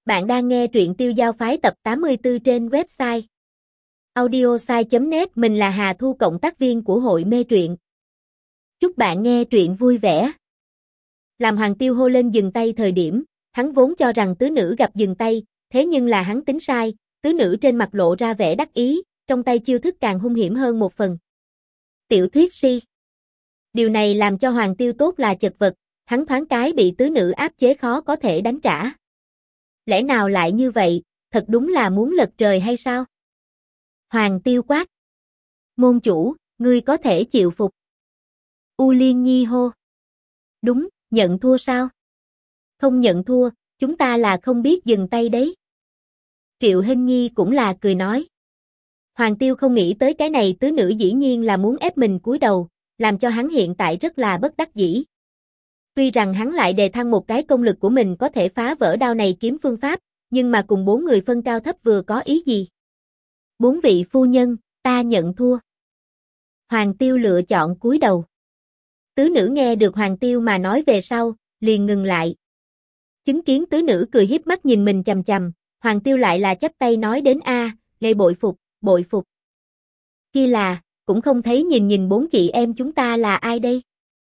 Bạn đang nghe truyện Tiêu Giao Phái tập 84 trên website audiosai.net. Mình là Hà Thu, cộng tác viên của hội mê truyện. Chúc bạn nghe truyện vui vẻ. Làm Hoàng Tiêu hô lên dừng tay thời điểm, hắn vốn cho rằng tứ nữ gặp dừng tay, thế nhưng là hắn tính sai, tứ nữ trên mặt lộ ra vẻ đắc ý, trong tay chiêu thức càng hung hiểm hơn một phần. Tiểu thuyết si. Điều này làm cho Hoàng Tiêu tốt là chật vật, hắn thoáng cái bị tứ nữ áp chế khó có thể đánh trả. Lẽ nào lại như vậy, thật đúng là muốn lật trời hay sao? Hoàng Tiêu quát. Môn chủ, ngươi có thể chịu phục. U Liên Nhi hô. Đúng, nhận thua sao? Không nhận thua, chúng ta là không biết dừng tay đấy. Triệu Hinh Nhi cũng là cười nói. Hoàng Tiêu không nghĩ tới cái này, tứ nữ dĩ nhiên là muốn ép mình cúi đầu, làm cho hắn hiện tại rất là bất đắc dĩ. Tuy rằng hắn lại đề thăng một cái công lực của mình có thể phá vỡ đao này kiếm phương pháp, nhưng mà cùng bốn người phân cao thấp vừa có ý gì? Bốn vị phu nhân, ta nhận thua. Hoàng Tiêu lựa chọn cúi đầu. Tứ nữ nghe được Hoàng Tiêu mà nói về sau, liền ngừng lại. Chứng kiến tứ nữ cười hiếp mắt nhìn mình chằm chằm, Hoàng Tiêu lại là chắp tay nói đến gây bội phục, bội phục. Kia là, cũng không thấy nhìn bốn chị em chúng ta là ai đây?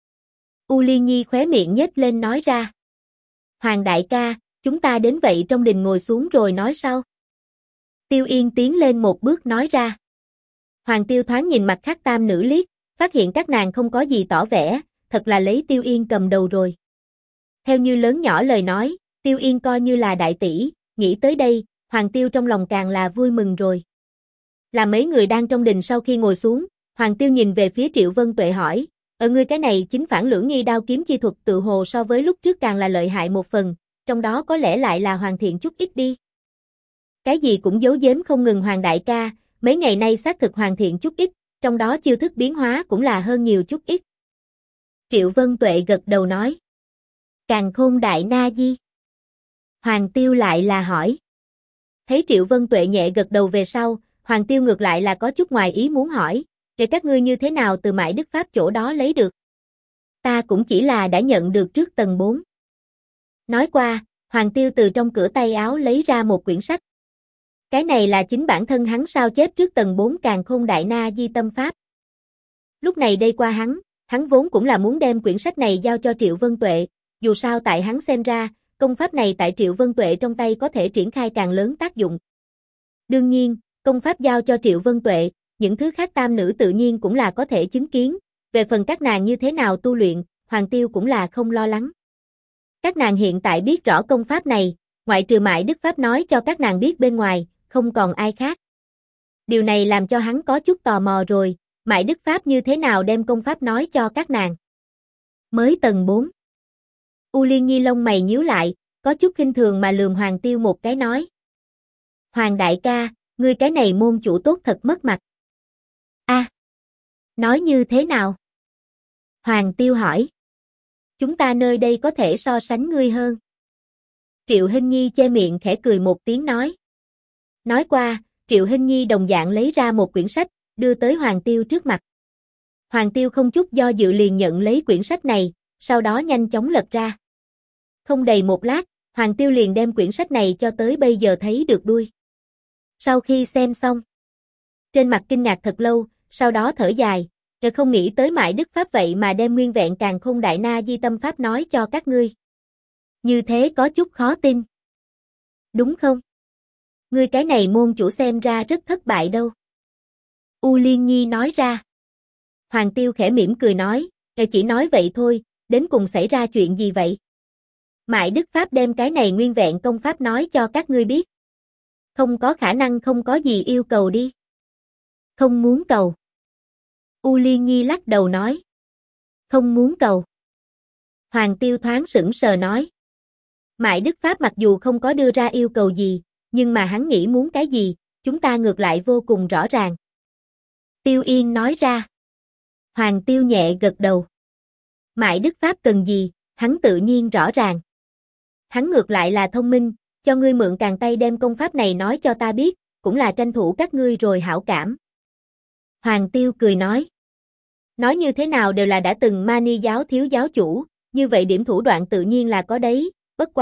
U Liên Nhi khóe miệng nhếch lên nói ra. Hoàng đại ca, chúng ta đến vậy trong đình ngồi xuống rồi nói sau. Tiêu Yên tiến lên một bước nói ra. Hoàng Tiêu thoáng nhìn mặt khác tam nữ liếc, phát hiện các nàng không có gì tỏ vẻ, thật là lấy Tiêu Yên cầm đầu rồi. Theo như lớn nhỏ lời nói, Tiêu Yên coi như là đại tỷ, nghĩ tới đây, Hoàng Tiêu trong lòng càng là vui mừng rồi. Là mấy người đang trong đình sau khi ngồi xuống, Hoàng Tiêu nhìn về phía Triệu Vân Tuệ hỏi, ngươi cái này chính phản lưỡng nghi đao kiếm chi thuật tự hồ so với lúc trước càng là lợi hại một phần, trong đó có lẽ lại là hoàn thiện chút ít đi. Cái gì cũng giấu giếm không ngừng Hoàng đại ca, mấy ngày nay xác thực hoàn thiện chút ít, trong đó chiêu thức biến hóa cũng là hơn nhiều chút ít. Triệu Vân Tuệ gật đầu nói. Càn Khôn Đại Na Di. Hoàng Tiêu lại là hỏi. Thấy Triệu Vân Tuệ nhẹ gật đầu về sau, Hoàng Tiêu ngược lại là có chút ngoài ý muốn hỏi, để các ngươi như thế nào từ Mại Đức Pháp chỗ đó lấy được? Ta cũng chỉ là đã nhận được trước tầng 4. Nói qua, Hoàng Tiêu từ trong cửa tay áo lấy ra một quyển sách. Cái này là chính bản thân hắn sao chép trước tầng 4 Càn Khôn Đại Na Di Tâm Pháp. Lúc này đây qua hắn vốn cũng là muốn đem quyển sách này giao cho Triệu Vân Tuệ, dù sao tại hắn xem ra, công pháp này tại Triệu Vân Tuệ trong tay có thể triển khai càng lớn tác dụng. Đương nhiên, công pháp giao cho Triệu Vân Tuệ, những thứ khác tam nữ tự nhiên cũng là có thể chứng kiến, về phần các nàng như thế nào tu luyện, Hoàng Tiêu cũng là không lo lắng. Các nàng hiện tại biết rõ công pháp này, ngoại trừ Mại Đức Pháp nói cho các nàng biết bên ngoài, không còn ai khác. Điều này làm cho hắn có chút tò mò rồi, Mại Đức Pháp như thế nào đem công pháp nói cho các nàng. Mới tầng 4. U Liên Nhi lông mày nhíu lại, có chút khinh thường mà lườm Hoàng Tiêu một cái nói. Hoàng đại ca, ngươi cái này môn chủ tốt thật mất mặt. Nói như thế nào? Hoàng Tiêu hỏi. Chúng ta nơi đây có thể so sánh ngươi hơn. Triệu Hinh Nhi che miệng khẽ cười một tiếng nói. Nói qua, Triệu Hinh Nhi đồng dạng lấy ra một quyển sách, đưa tới Hoàng Tiêu trước mặt. Hoàng Tiêu không chút do dự liền nhận lấy quyển sách này, sau đó nhanh chóng lật ra. Không đầy một lát, Hoàng Tiêu liền đem quyển sách này cho tới bây giờ thấy được đuôi. Sau khi xem xong, trên mặt kinh ngạc thật lâu, sau đó thở dài, không nghĩ tới Mại Đức Pháp vậy mà đem nguyên vẹn Càn Khôn Đại Na Di Tâm Pháp nói cho các ngươi. Như thế có chút khó tin. Đúng không? Ngươi cái này môn chủ xem ra rất thất bại đâu. U Liên Nhi nói ra. Hoàng Tiêu khẽ mỉm cười nói, chỉ nói vậy thôi, đến cùng xảy ra chuyện gì vậy? Mại Đức Pháp đem cái này nguyên vẹn công pháp nói cho các ngươi biết. Không có khả năng, không có gì yêu cầu đi. Không muốn cầu. U Liên Nhi lắc đầu nói. Không muốn cầu. Hoàng Tiêu thoáng sững sờ nói. Mại Đức Pháp mặc dù không có đưa ra yêu cầu gì, nhưng mà hắn nghĩ muốn cái gì, chúng ta ngược lại vô cùng rõ ràng. Tiêu Yên nói ra. Hoàng Tiêu nhẹ gật đầu. Mại Đức Pháp cần gì, hắn tự nhiên rõ ràng. Hắn ngược lại là thông minh, cho ngươi mượn càn tay đem công pháp này nói cho ta biết, cũng là tranh thủ các ngươi rồi hảo cảm. Hoàng Tiêu cười nói. Nói như thế nào đều là đã từng Mani giáo thiếu giáo chủ, như vậy điểm thủ đoạn tự nhiên là có đấy, bất quá,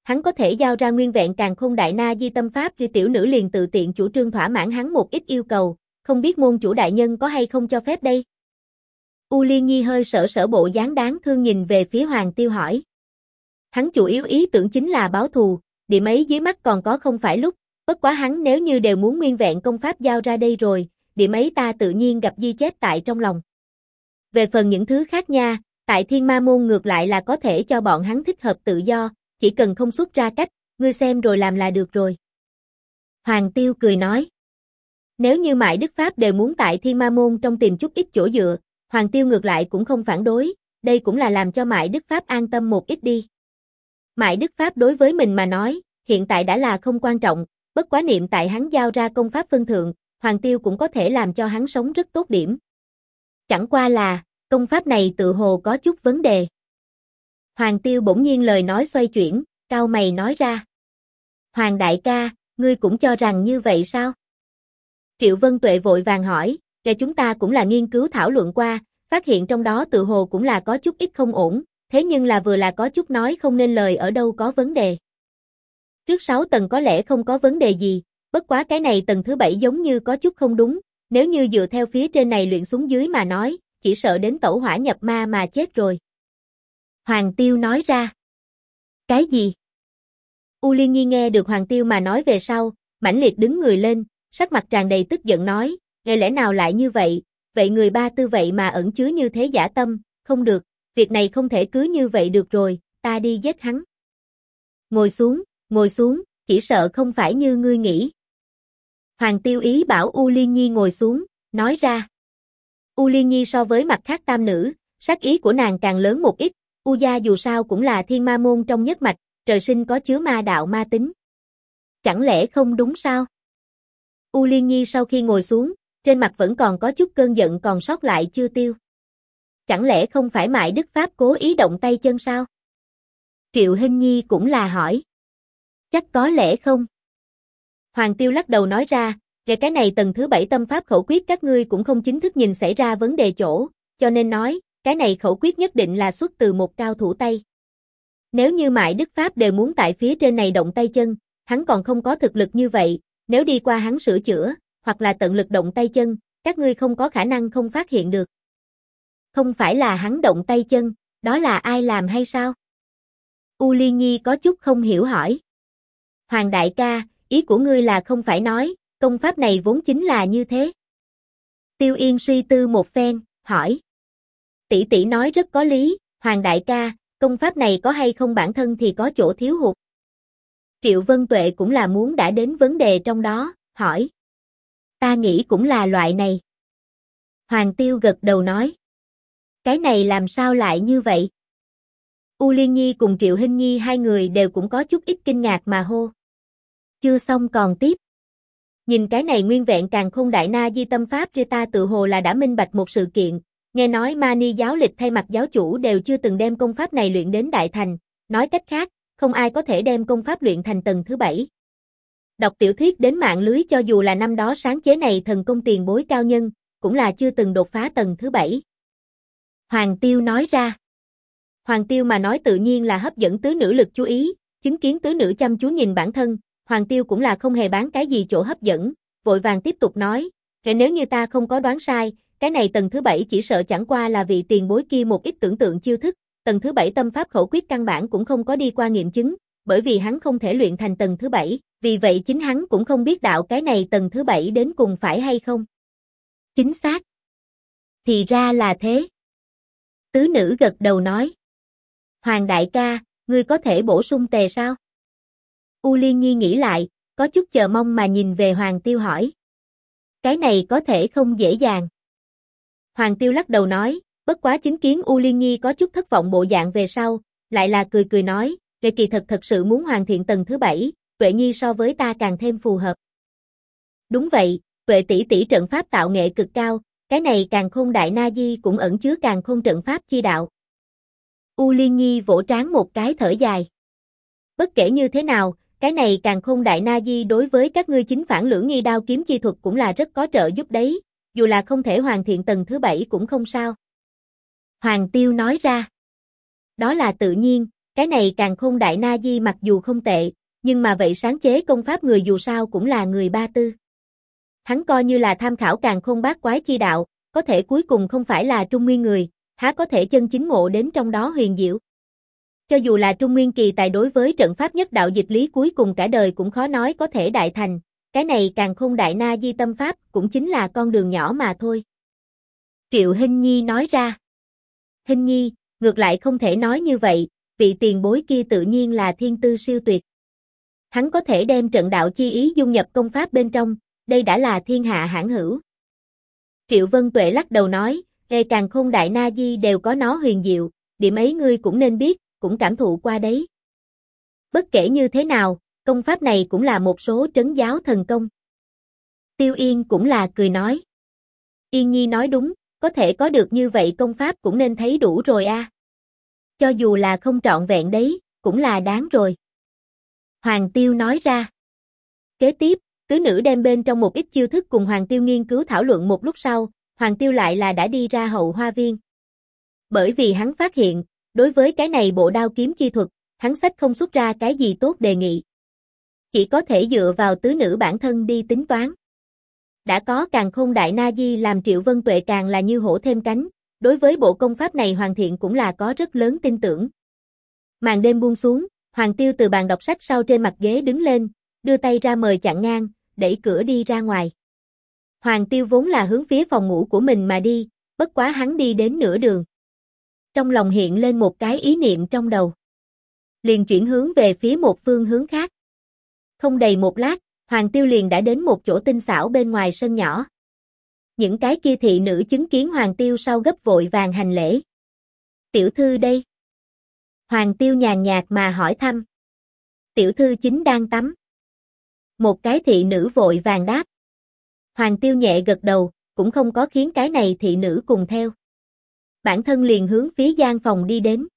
hắn có thể giao ra nguyên vẹn càn khôn đại na di tâm pháp thì tiểu nữ liền tự tiện chủ trương thỏa mãn hắn một ít yêu cầu, không biết môn chủ đại nhân có hay không cho phép đây? U Liên Nhi hơi sở sở bộ dáng đáng thương nhìn về phía Hoàng Tiêu hỏi. Hắn chủ yếu ý tưởng chính là báo thù, điểm ấy dưới mắt còn có không phải lúc, bất quá hắn nếu như đều muốn nguyên vẹn công pháp giao ra đây rồi, điểm ấy ta tự nhiên gặp ghi chép tại trong lòng. Về phần những thứ khác nha, tại Thiên Ma Môn ngược lại là có thể cho bọn hắn thích hợp tự do, chỉ cần không xuất ra cách, ngươi xem rồi làm là được rồi. Hoàng Tiêu cười nói. Nếu như Mại Đức Pháp đều muốn tại Thiên Ma Môn trong tìm chút ít chỗ dựa, Hoàng Tiêu ngược lại cũng không phản đối, đây cũng là làm cho Mại Đức Pháp an tâm một ít đi. Mại Đức Pháp đối với mình mà nói, hiện tại đã là không quan trọng, bất quá niệm tại hắn giao ra công pháp phân thượng, Hoàng Tiêu cũng có thể làm cho hắn sống rất tốt điểm. Chẳng qua là, công pháp này tự hồ có chút vấn đề. Hoàng Tiêu bỗng nhiên lời nói xoay chuyển, cau mày nói ra. Hoàng đại ca, ngươi cũng cho rằng như vậy sao? Triệu Vân Tuệ vội vàng hỏi, để chúng ta cũng là nghiên cứu thảo luận qua, phát hiện trong đó tự hồ cũng là có chút ít không ổn, thế nhưng là vừa là có chút nói không nên lời ở đâu có vấn đề. Trước 6 tầng có lẽ không có vấn đề gì, bất quá cái này tầng thứ 7 giống như có chút không đúng, nếu như dựa theo phía trên này luyện xuống dưới mà nói, chỉ sợ đến tẩu hỏa nhập ma mà chết rồi. Hoàng Tiêu nói ra. Cái gì? U Liên Nhi nghe được Hoàng Tiêu mà nói về sau, mãnh liệt đứng người lên, sắc mặt tràn đầy tức giận nói, nghe lẽ nào lại như vậy, vậy người ba tư vậy mà ẩn chứa như thế dã tâm, không được, việc này không thể cứ như vậy được rồi, ta đi giết hắn. Ngồi xuống, chỉ sợ không phải như ngươi nghĩ. Hoàng Tiêu ý bảo U Liên Nhi ngồi xuống, nói ra. U Liên Nhi so với mặt khác tam nữ, sát ý của nàng càng lớn một ít, U gia dù sao cũng là Thiên Ma Môn trong nhất mạch, trời sinh có chứa ma đạo ma tính. Chẳng lẽ không đúng sao? U Liên Nhi sau khi ngồi xuống, trên mặt vẫn còn có chút cơn giận còn sót lại chưa tiêu. Chẳng lẽ không phải Mại Đức Pháp cố ý động tay chân sao? Triệu Hinh Nhi cũng là hỏi. Chắc có lẽ không. Hoàng Tiêu lắc đầu nói ra, về cái này tầng thứ 7 tâm pháp khẩu quyết các ngươi cũng không chính thức nhìn xảy ra vấn đề chỗ, cho nên nói, cái này khẩu quyết nhất định là xuất từ một cao thủ Tây. Nếu như Mại Đức Pháp đều muốn tại phía trên này động tay chân, hắn còn không có thực lực như vậy, nếu đi qua hắn sửa chữa, hoặc là tận lực động tay chân, các ngươi không có khả năng không phát hiện được. Không phải là hắn động tay chân, đó là ai làm hay sao? U Liên Nhi có chút không hiểu hỏi. Hoàng đại ca, ý của ngươi là không phải nói, công pháp này vốn chính là như thế. Tiêu Yên suy tư một phen, hỏi. Tỷ tỷ nói rất có lý, Hoàng đại ca, công pháp này có hay không bản thân thì có chỗ thiếu hụt. Triệu Vân Tuệ cũng là muốn đã đến vấn đề trong đó, hỏi. Ta nghĩ cũng là loại này. Hoàng Tiêu gật đầu nói. Cái này làm sao lại như vậy? U Liên Nhi cùng Triệu Hinh Nhi hai người đều cũng có chút ít kinh ngạc mà hô. Chưa xong còn tiếp. Nhìn cái này nguyên vẹn càn khôn đại na di tâm pháp ta tự hồ là đã minh bạch một sự kiện, nghe nói Mani giáo lịch thay mặt giáo chủ đều chưa từng đem công pháp này luyện đến đại thành, nói cách khác, không ai có thể đem công pháp luyện thành tầng thứ 7. Đọc tiểu thuyết đến mạng lưới cho dù là năm đó sáng chế này thần công tiền bối cao nhân, cũng là chưa từng đột phá tầng thứ 7. Hoàng Tiêu nói ra. Hoàng Tiêu mà nói tự nhiên là hấp dẫn tứ nữ lực chú ý, chứng kiến tứ nữ chăm chú nhìn bản thân, Hoàng Tiêu cũng là không hề bán cái gì chỗ hấp dẫn, vội vàng tiếp tục nói, nếu như ta không có đoán sai, cái này tầng thứ 7 chỉ sợ chẳng qua là vị tiền bối kia một ít tưởng tượng chiêu thức, tầng thứ 7 tâm pháp khẩu quyết căn bản cũng không có đi qua nghiệm chứng, bởi vì hắn không thể luyện thành tầng thứ 7, vì vậy chính hắn cũng không biết đạo cái này tầng thứ 7 đến cùng phải hay không. Chính xác. Thì ra là thế. Tứ nữ gật đầu nói. Hoàng đại ca, ngươi có thể bổ sung tề sao? U Liên Nhi nghĩ lại, có chút chờ mong mà nhìn về Hoàng Tiêu hỏi. Cái này có thể không dễ dàng. Hoàng Tiêu lắc đầu nói, bất quá chứng kiến U Liên Nhi có chút thất vọng bộ dạng về sau, lại là cười cười nói, về kỳ thật sự muốn hoàn thiện tầng thứ 7, Tuệ Nhi so với ta càng thêm phù hợp. Đúng vậy, Tuệ tỷ tỷ trận pháp tạo nghệ cực cao, cái này càn khôn đại na di cũng ẩn chứa càn khôn trận pháp chi đạo. U Liên Nhi vỗ trán một cái thở dài. Bất kể như thế nào, cái này càn khôn đại na di đối với các ngươi chính phản lưỡng nghi đao kiếm chi thuật cũng là rất có trợ giúp đấy, dù là không thể hoàn thiện tầng thứ 7 cũng không sao. Hoàng Tiêu nói ra. Đó là tự nhiên, cái này Càn Khôn Đại Na Di mặc dù không tệ, nhưng mà vậy sáng chế công pháp người dù sao cũng là người Ba Tư. Hắn coi như là tham khảo Càn Khôn Bát Quái chi đạo, có thể cuối cùng không phải là Trung Nguyên người, há có thể chân chính ngộ đến trong đó huyền diệu. Cho dù là Trung Nguyên kỳ tài đối với trận pháp nhất đạo dịch lý cuối cùng cả đời cũng khó nói có thể đại thành, cái này Càn Khôn Đại Na Di tâm pháp cũng chính là con đường nhỏ mà thôi. Triệu Hinh Nhi nói ra. Hinh Nhi, ngược lại không thể nói như vậy, vị tiền bối kia tự nhiên là thiên tư siêu tuyệt. Hắn có thể đem trận đạo chi ý dung nhập công pháp bên trong, đây đã là thiên hạ hãn hữu. Triệu Vân Tuệ lắc đầu nói, Càn Khôn Đại Na Di đều có nó huyền diệu, điểm ấy ngươi cũng nên biết, cũng cảm thụ qua đấy. Bất kể như thế nào, công pháp này cũng là một số trấn giáo thần công. Tiêu Yên cũng là cười nói. Yên Nhi nói đúng, có thể có được như vậy công pháp cũng nên thấy đủ rồi a. Cho dù là không trọn vẹn đấy, cũng là đáng rồi. Hoàng Tiêu nói ra. Kế tiếp, tứ nữ đem bên trong một ít chiêu thức cùng Hoàng Tiêu nghiên cứu thảo luận một lúc sau, Hoàng Tiêu lại là đã đi ra hậu hoa viên. Bởi vì hắn phát hiện, đối với cái này bộ đao kiếm chi thuật, hắn sách không xuất ra cái gì tốt đề nghị. Chỉ có thể dựa vào tứ nữ bản thân đi tính toán. Đã có Càn Khôn Đại Na Di làm Triệu Vân Tuệ càng là như hổ thêm cánh, đối với bộ công pháp này hoàn thiện cũng là có rất lớn tin tưởng. Màn đêm buông xuống, Hoàng Tiêu từ bàn đọc sách sau trên mặt ghế đứng lên, đưa tay ra mời chặn ngang, đẩy cửa đi ra ngoài. Hoàng Tiêu vốn là hướng phía phòng ngủ của mình mà đi, bất quá hắn đi đến nửa đường. Trong lòng hiện lên một cái ý niệm trong đầu. Liền chuyển hướng về phía một phương hướng khác. Không đầy một lát, Hoàng Tiêu liền đã đến một chỗ tinh xảo bên ngoài sân nhỏ. Những cái kia thị nữ chứng kiến Hoàng Tiêu sau gấp vội vàng hành lễ. Tiểu thư đây. Hoàng Tiêu nhàn nhạt mà hỏi thăm. Tiểu thư chính đang tắm. Một cái thị nữ vội vàng đáp. Hoàng Tiêu nhẹ gật đầu, cũng không có khiến cái này thị nữ cùng theo. Bản thân liền hướng phía gian phòng đi đến.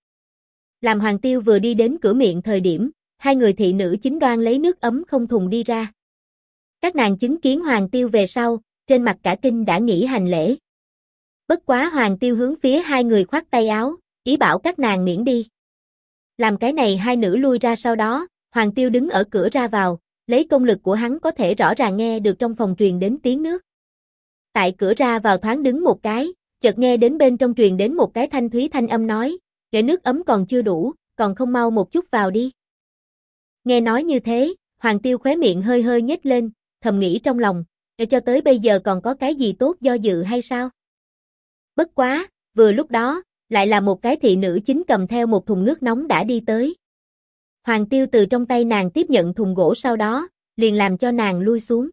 Làm Hoàng Tiêu vừa đi đến cửa miệng thời điểm, hai người thị nữ chính đoan lấy nước ấm không thùng đi ra. Các nàng chứng kiến Hoàng Tiêu về sau, trên mặt cả kinh đã nghỉ hành lễ. Bất quá Hoàng Tiêu hướng phía hai người khoát tay áo, ý bảo các nàng miễn đi. Làm cái này hai nữ lui ra sau đó, Hoàng Tiêu đứng ở cửa ra vào, lấy công lực của hắn có thể rõ ràng nghe được trong phòng truyền đến tiếng nước. Tại cửa ra vào thoáng đứng một cái, chợt nghe đến bên trong truyền đến một cái thanh thúy thanh âm nói, "Để nước ấm còn chưa đủ, còn không mau một chút vào đi." Nghe nói như thế, Hoàng Tiêu khóe miệng hơi hơi nhếch lên, thầm nghĩ trong lòng, cho tới bây giờ còn có cái gì tốt do dự hay sao? Bất quá, vừa lúc đó, lại là một cái thị nữ chính cầm theo một thùng nước nóng đã đi tới. Hoàng Tiêu từ trong tay nàng tiếp nhận thùng gỗ sau đó, liền làm cho nàng lui xuống.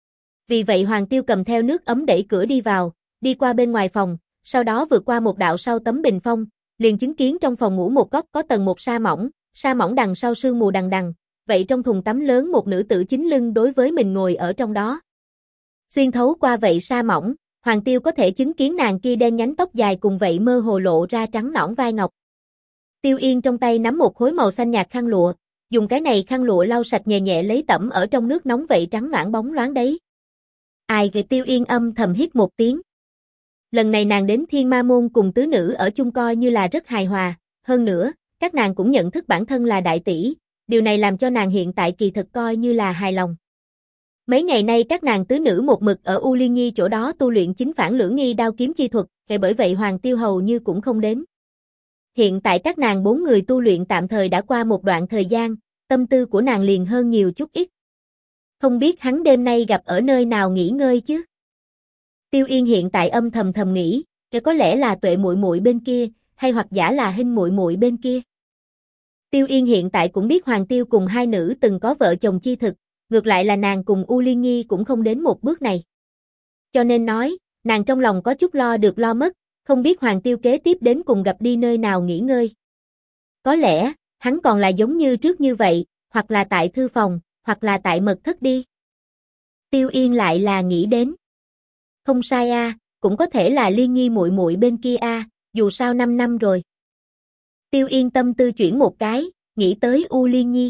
Vì vậy Hoàng Tiêu cầm theo nước ấm đẩy cửa đi vào, đi qua bên ngoài phòng, sau đó vượt qua một đạo sau tấm bình phong, liền chứng kiến trong phòng ngủ một góc có tầng một sa mỏng đằng sau sương mù đằng đằng, vậy trong thùng tắm lớn một nữ tử chính lưng đối với mình ngồi ở trong đó. Xuyên thấu qua vậy sa mỏng, Hoàng Tiêu có thể chứng kiến nàng kia đen nhánh tóc dài cùng vậy mơ hồ lộ ra trắng nõn vai ngọc. Tiêu Yên trong tay nắm một khối màu xanh nhạt khăn lụa, dùng cái này khăn lụa lau sạch nhẹ nhẹ lấy tẩm ở trong nước nóng vậy trắng nõn bóng loáng đấy. Ai về Tiêu Yên âm thầm hít một tiếng. Lần này nàng đến Thiên Ma Môn cùng tứ nữ ở chung coi như là rất hài hòa, hơn nữa, các nàng cũng nhận thức bản thân là đại tỷ, điều này làm cho nàng hiện tại kỳ thực coi như là hài lòng. Mấy ngày nay các nàng tứ nữ một mực ở U Liên Nhi chỗ đó tu luyện chính phản lưỡng nghi đao kiếm chi thuật, bởi vậy Hoàng Tiêu hầu như cũng không đến. Hiện tại các nàng bốn người tu luyện tạm thời đã qua một đoạn thời gian, tâm tư của nàng liền hơn nhiều chút ít. Không biết hắn đêm nay gặp ở nơi nào nghỉ ngơi chứ? Tiêu Yên hiện tại âm thầm nghĩ, có lẽ là Tuệ muội muội bên kia, hay hoặc giả là Hinh muội muội bên kia. Tiêu Yên hiện tại cũng biết Hoàng Tiêu cùng hai nữ từng có vợ chồng chi thực, ngược lại là nàng cùng U Liên Nhi cũng không đến một bước này. Cho nên nói, nàng trong lòng có chút lo được lo mất, không biết Hoàng Tiêu kế tiếp đến cùng gặp đi nơi nào nghỉ ngơi. Có lẽ, hắn còn là giống như trước như vậy, hoặc là tại thư phòng, hoặc là tại mật thất đi. Tiêu Yên lại là nghĩ đến. Không sai a, cũng có thể là Liên Nhi muội muội bên kia a, dù sao 5 năm rồi. Tiêu Yên tâm tư chuyển một cái, nghĩ tới U Liên Nhi.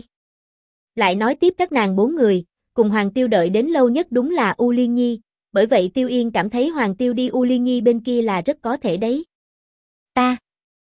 Lại nói tiếp các nàng bốn người, cùng Hoàng Tiêu đợi đến lâu nhất đúng là U Liên Nhi, bởi vậy Tiêu Yên cảm thấy Hoàng Tiêu đi U Liên Nhi bên kia là rất có thể đấy.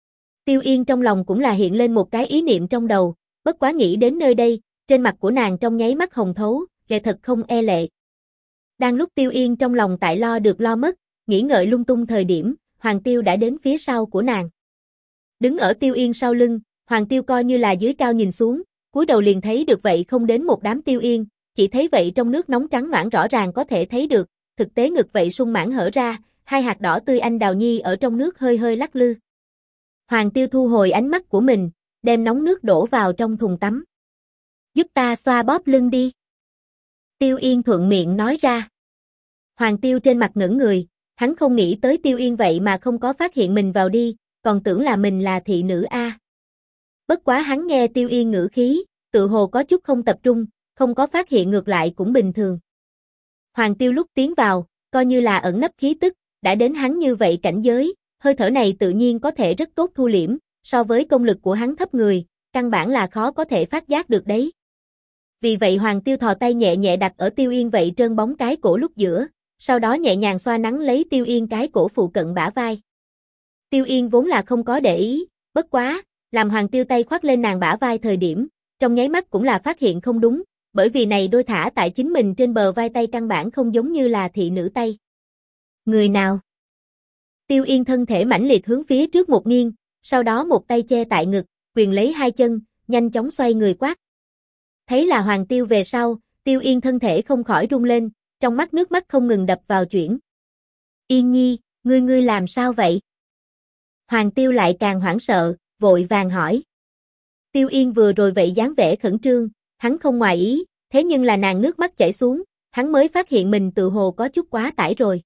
Tiêu Yên trong lòng cũng là hiện lên một cái ý niệm trong đầu, bất quá nghĩ đến nơi đây, trên mặt của nàng trong nháy mắt hồng thấu, ghê thật không e lệ. Đang lúc Tiêu Yên trong lòng tại lo được lo mất, nghĩ ngợi lung tung thời điểm, Hoàng Tiêu đã đến phía sau của nàng. Đứng ở Tiêu Yên sau lưng, Hoàng Tiêu coi như là dưới cao nhìn xuống, cúi đầu liền thấy được vậy không đến một đám Tiêu Yên, chỉ thấy vậy trong nước nóng trắng noãn rõ ràng có thể thấy được, thực tế ngực vậy sung mãn hở ra, hai hạt đỏ tươi anh đào nhi ở trong nước hơi hơi lắc lư. Hoàng Tiêu thu hồi ánh mắt của mình, đem nóng nước đổ vào trong thùng tắm. Giúp ta xoa bóp lưng đi. Tiêu Yên thuận miệng nói ra. Hoàng Tiêu trên mặt ngẩn người, hắn không nghĩ tới Tiêu Yên vậy mà không có phát hiện mình vào đi, còn tưởng là mình là thị nữ a. Bất quá hắn nghe Tiêu Yên ngữ khí, tự hồ có chút không tập trung, không có phát hiện ngược lại cũng bình thường. Hoàng Tiêu lúc tiến vào, coi như là ẩn nấp khí tức, đã đến hắn như vậy cảnh giới, hơi thở này tự nhiên có thể rất tốt thu liễm, so với công lực của hắn thấp người, căn bản là khó có thể phát giác được đấy. Vì vậy Hoàng Tiêu thò tay nhẹ nhẹ đặt ở Tiêu Yên vậy trơn bóng cái cổ lúc giữa, sau đó nhẹ nhàng xoa nắn lấy Tiêu Yên cái cổ phụ cận bả vai. Tiêu Yên vốn là không có để ý, bất quá, làm Hoàng Tiêu tay khoác lên nàng bả vai thời điểm, trong nháy mắt cũng là phát hiện không đúng, bởi vì này đôi thả tại chính mình trên bờ vai tay căn bản không giống như là thị nữ tay. Người nào? Tiêu Yên thân thể mãnh liệt hướng phía trước một nghiêng, sau đó một tay che tại ngực, quyền lấy hai chân, nhanh chóng xoay người quát. Thấy là Hoàng Tiêu về sau, Tiêu Yên thân thể không khỏi rung lên, trong mắt nước mắt không ngừng đập vào chuyển. Yên Nhi, ngươi làm sao vậy? Hoàng Tiêu lại càng hoảng sợ, vội vàng hỏi. Tiêu Yên vừa rồi vậy dáng vẻ khẩn trương, hắn không ngoài ý, thế nhưng là nàng nước mắt chảy xuống, hắn mới phát hiện mình tự hồ có chút quá tải rồi.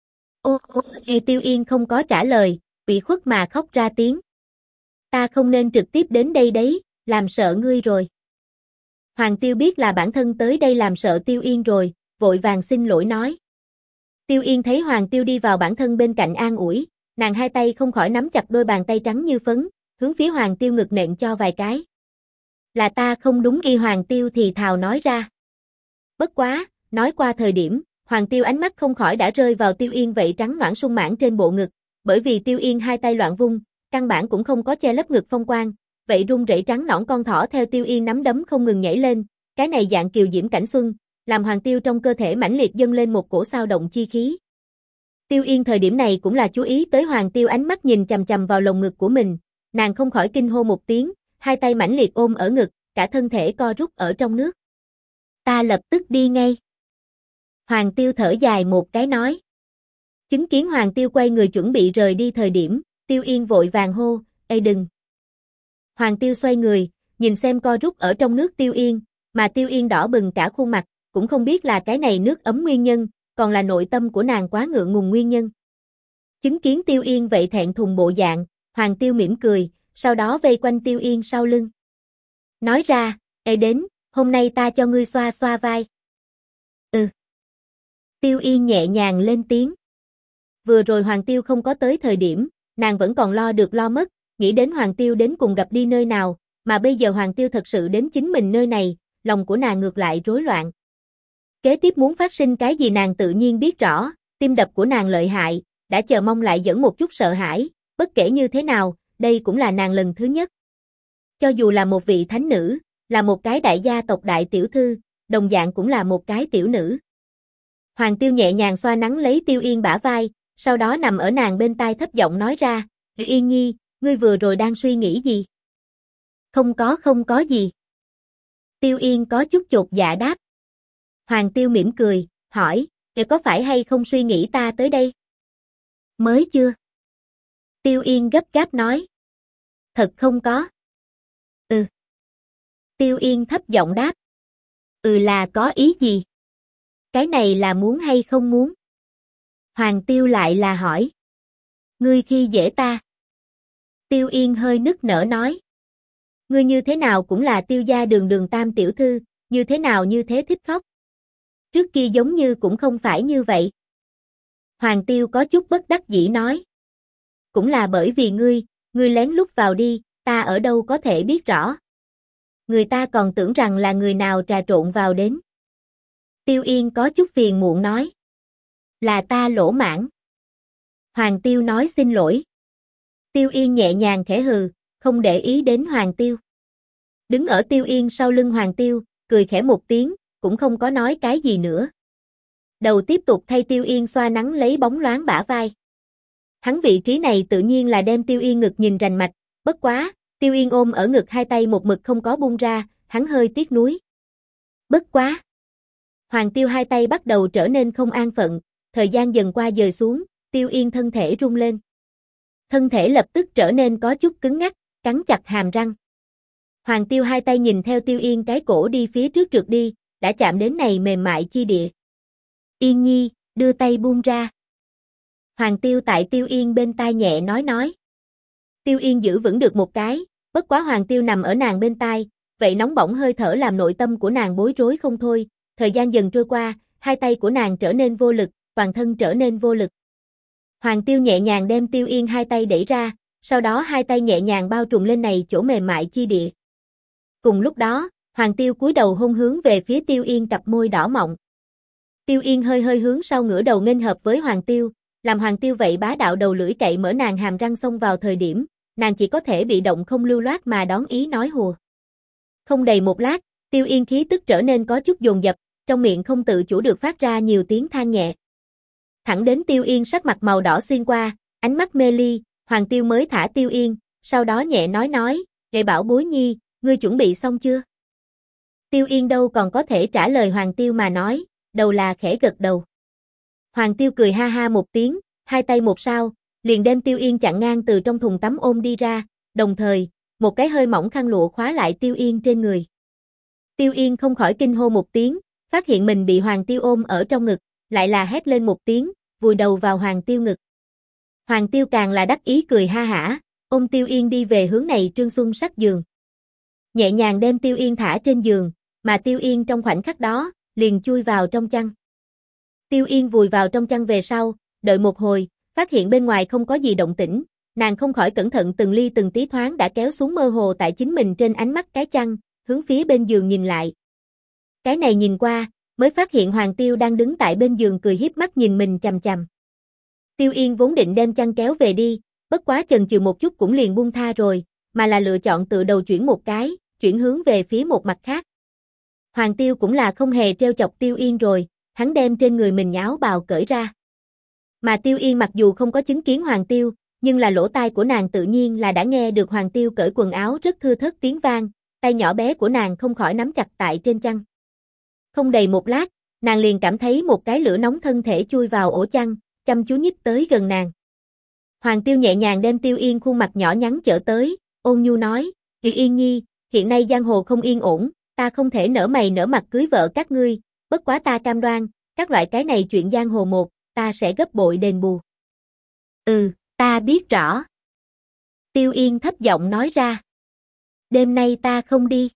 Tiêu Yên không có trả lời, bị khuất mà khóc ra tiếng. Ta không nên trực tiếp đến đây đấy, làm sợ ngươi rồi. Hoàng Tiêu biết là bản thân tới đây làm sợ Tiêu Yên rồi, vội vàng xin lỗi nói. Tiêu Yên thấy Hoàng Tiêu đi vào bản thân bên cạnh an ủi, nàng hai tay không khỏi nắm chặt đôi bàn tay trắng như phấn, hướng phía Hoàng Tiêu ngực nện cho vài cái. Là ta không đúng, Hoàng Tiêu thì thào nói ra. Bất quá, nói qua thời điểm, Hoàng Tiêu ánh mắt không khỏi đã rơi vào Tiêu Yên vậy trắng noãn sung mãn trên bộ ngực, bởi vì Tiêu Yên hai tay loạn vung, căn bản cũng không có che lấp ngực phong quang, vậy rung rẩy trắng nõn con thỏ theo Tiêu Yên nắm đấm không ngừng nhảy lên, cái này dạng kiều diễm cảnh xuân, làm Hoàng Tiêu trong cơ thể mãnh liệt dâng lên một cổ sao động chi khí. Tiêu Yên thời điểm này cũng là chú ý tới Hoàng Tiêu ánh mắt nhìn chằm chằm vào lồng ngực của mình, nàng không khỏi kinh hô một tiếng, hai tay mãnh liệt ôm ở ngực, cả thân thể co rút ở trong nước. Ta lập tức đi ngay. Hoàng Tiêu thở dài một cái nói. Chứng kiến Hoàng Tiêu quay người chuẩn bị rời đi thời điểm, Tiêu Yên vội vàng hô, ê đừng. Hoàng Tiêu xoay người, nhìn xem co rút ở trong nước Tiêu Yên, mà Tiêu Yên đỏ bừng cả khuôn mặt, cũng không biết là cái này nước ấm nguyên nhân, còn là nội tâm của nàng quá ngượng ngùng nguyên nhân. Chứng kiến Tiêu Yên vậy thẹn thùng bộ dạng, Hoàng Tiêu mỉm cười, sau đó vây quanh Tiêu Yên sau lưng. Nói ra, ê đến, hôm nay ta cho ngươi xoa xoa vai. Tiêu Yên nhẹ nhàng lên tiếng. Vừa rồi Hoàng Tiêu không có tới thời điểm, nàng vẫn còn lo được lo mất, nghĩ đến Hoàng Tiêu đến cùng gặp đi nơi nào, mà bây giờ Hoàng Tiêu thật sự đến chính mình nơi này, lòng của nàng ngược lại rối loạn. Kế tiếp muốn phát sinh cái gì nàng tự nhiên biết rõ, tim đập của nàng lợi hại, đã chờ mong lại dẫn một chút sợ hãi, bất kể như thế nào, đây cũng là nàng lần thứ nhất. Cho dù là một vị thánh nữ, là một cái đại gia tộc đại tiểu thư, đồng dạng cũng là một cái tiểu nữ. Hoàng Tiêu nhẹ nhàng xoa nắn lấy Tiêu Yên bả vai, sau đó nằm ở nàng bên tai thấp giọng nói ra, Yên Nhi, ngươi vừa rồi đang suy nghĩ gì? Không có gì. Tiêu Yên có chút chột dạ đáp. Hoàng Tiêu mỉm cười, hỏi, có phải hay không suy nghĩ ta tới đây? Mới chưa. Tiêu Yên gấp gáp nói. Thật không có. Tiêu Yên thấp giọng đáp. Là có ý gì? Cái này là muốn hay không muốn? Hoàng Tiêu lại là hỏi. Ngươi khi dễ ta. Tiêu Yên hơi nức nở nói. Ngươi như thế nào cũng là Tiêu gia Đường tam tiểu thư, như thế nào như thế thích khóc. Trước kia giống như cũng không phải như vậy. Hoàng Tiêu có chút bất đắc dĩ nói. Cũng là bởi vì ngươi lén lút vào đi, ta ở đâu có thể biết rõ. Người ta còn tưởng rằng là người nào trà trộn vào đến. Tiêu Yên có chút phiền muộn nói. Là ta lỗ mãng. Hoàng Tiêu nói xin lỗi. Tiêu Yên nhẹ nhàng khẽ hừ, không để ý đến Hoàng Tiêu. Đứng ở Tiêu Yên sau lưng Hoàng Tiêu, cười khẽ một tiếng, cũng không có nói cái gì nữa. Đầu tiếp tục thay Tiêu Yên xoa nắng lấy bóng loáng bả vai. Hắn vị trí này tự nhiên là đem Tiêu Yên ngực nhìn rành mạch, bất quá, Tiêu Yên ôm ở ngực hai tay một mực không có buông ra, hắn hơi tiếc nuối. Bất quá. Hoàng Tiêu hai tay bắt đầu trở nên không an phận, thời gian dần qua dời xuống, Tiêu Yên thân thể rung lên. Thân thể lập tức trở nên có chút cứng ngắc, cắn chặt hàm răng. Hoàng Tiêu hai tay nhìn theo Tiêu Yên cái cổ đi phía trước trượt đi, đã chạm đến này mềm mại chi địa. Yên nhi, đưa tay buông ra. Hoàng Tiêu tại Tiêu Yên bên tai nhẹ nói. Tiêu Yên giữ vững được một cái, bất quá Hoàng Tiêu nằm ở nàng bên tai, vậy nóng bỏng hơi thở làm nội tâm của nàng bối rối không thôi, thời gian dần trôi qua, hai tay của nàng trở nên vô lực, toàn thân trở nên vô lực. Hoàng Tiêu nhẹ nhàng đem Tiêu Yên hai tay đẩy ra, sau đó hai tay nhẹ nhàng bao trùm lên này chỗ mềm mại chi địa. Cùng lúc đó, Hoàng Tiêu cúi đầu hôn hướng về phía Tiêu Yên cặp môi đỏ mọng. Tiêu Yên hơi hướng sau ngửa đầu nghênh hợp với Hoàng Tiêu, làm Hoàng Tiêu vậy bá đạo đầu lưỡi cậy mở nàng hàm răng xông vào thời điểm, nàng chỉ có thể bị động không lưu loát mà đón ý nói hùa. Không đầy một lát, Tiêu Yên khí tức trở nên có chút dồn dập, trong miệng không tự chủ được phát ra nhiều tiếng than nhẹ. Thẳng đến Tiêu Yên sắc mặt màu đỏ xuyên qua, ánh mắt mê ly, Hoàng Tiêu mới thả Tiêu Yên, sau đó nhẹ nói, "Gậy bảo bối nhi, ngươi chuẩn bị xong chưa?" Tiêu Yên đâu còn có thể trả lời Hoàng Tiêu mà nói, đầu là khẽ gật đầu. Hoàng Tiêu cười ha ha một tiếng, hai tay một sao, liền đem Tiêu Yên chặn ngang từ trong thùng tắm ôm đi ra, đồng thời, một cái hơi mỏng khăn lụa khóa lại Tiêu Yên trên người. Tiêu Yên không khỏi kinh hô một tiếng, phát hiện mình bị Hoàng Tiêu ôm ở trong ngực, lại là hét lên một tiếng, vùi đầu vào Hoàng Tiêu ngực. Hoàng Tiêu càng là đắc ý cười ha hả, ôm Tiêu Yên đi về hướng này trương xuân sắc giường. Nhẹ nhàng đem Tiêu Yên thả trên giường, mà Tiêu Yên trong khoảnh khắc đó, liền chui vào trong chăn. Tiêu Yên vùi vào trong chăn về sau, đợi một hồi, phát hiện bên ngoài không có gì động tĩnh, nàng không khỏi cẩn thận từng ly từng tí thoáng đã kéo xuống mơ hồ tại chính mình trên ánh mắt cái chăn, hướng phía bên giường nhìn lại. Cái này nhìn qua, mới phát hiện Hoàng Tiêu đang đứng tại bên giường cười hiếp mắt nhìn mình chằm chằm. Tiêu Yên vốn định đem chăn kéo về đi, bất quá chần chừ một chút cũng liền buông tha rồi, mà là lựa chọn tự đầu chuyển một cái, chuyển hướng về phía một mặt khác. Hoàng Tiêu cũng là không hề trêu chọc Tiêu Yên rồi, hắn đem trên người mình áo bào cởi ra. Mà Tiêu Yên mặc dù không có chứng kiến Hoàng Tiêu, nhưng là lỗ tai của nàng tự nhiên là đã nghe được Hoàng Tiêu cởi quần áo rất thưa thớt tiếng vang, tay nhỏ bé của nàng không khỏi nắm chặt tại trên chăn. Không đầy một lát, nàng liền cảm thấy một cái lửa nóng thân thể chui vào ổ chăn, chăm chú nhích tới gần nàng. Hoàng Tiêu nhẹ nhàng đem Tiêu Yên khuôn mặt nhỏ nhắn chở tới, ôn nhu nói, Yên nhi, hiện nay giang hồ không yên ổn, ta không thể nở mày nở mặt cưới vợ các ngươi, bất quá ta cam đoan, các loại cái này chuyện giang hồ một, ta sẽ gấp bội đền bù. Ta biết rõ. Tiêu Yên thấp giọng nói ra. Đêm nay ta không đi.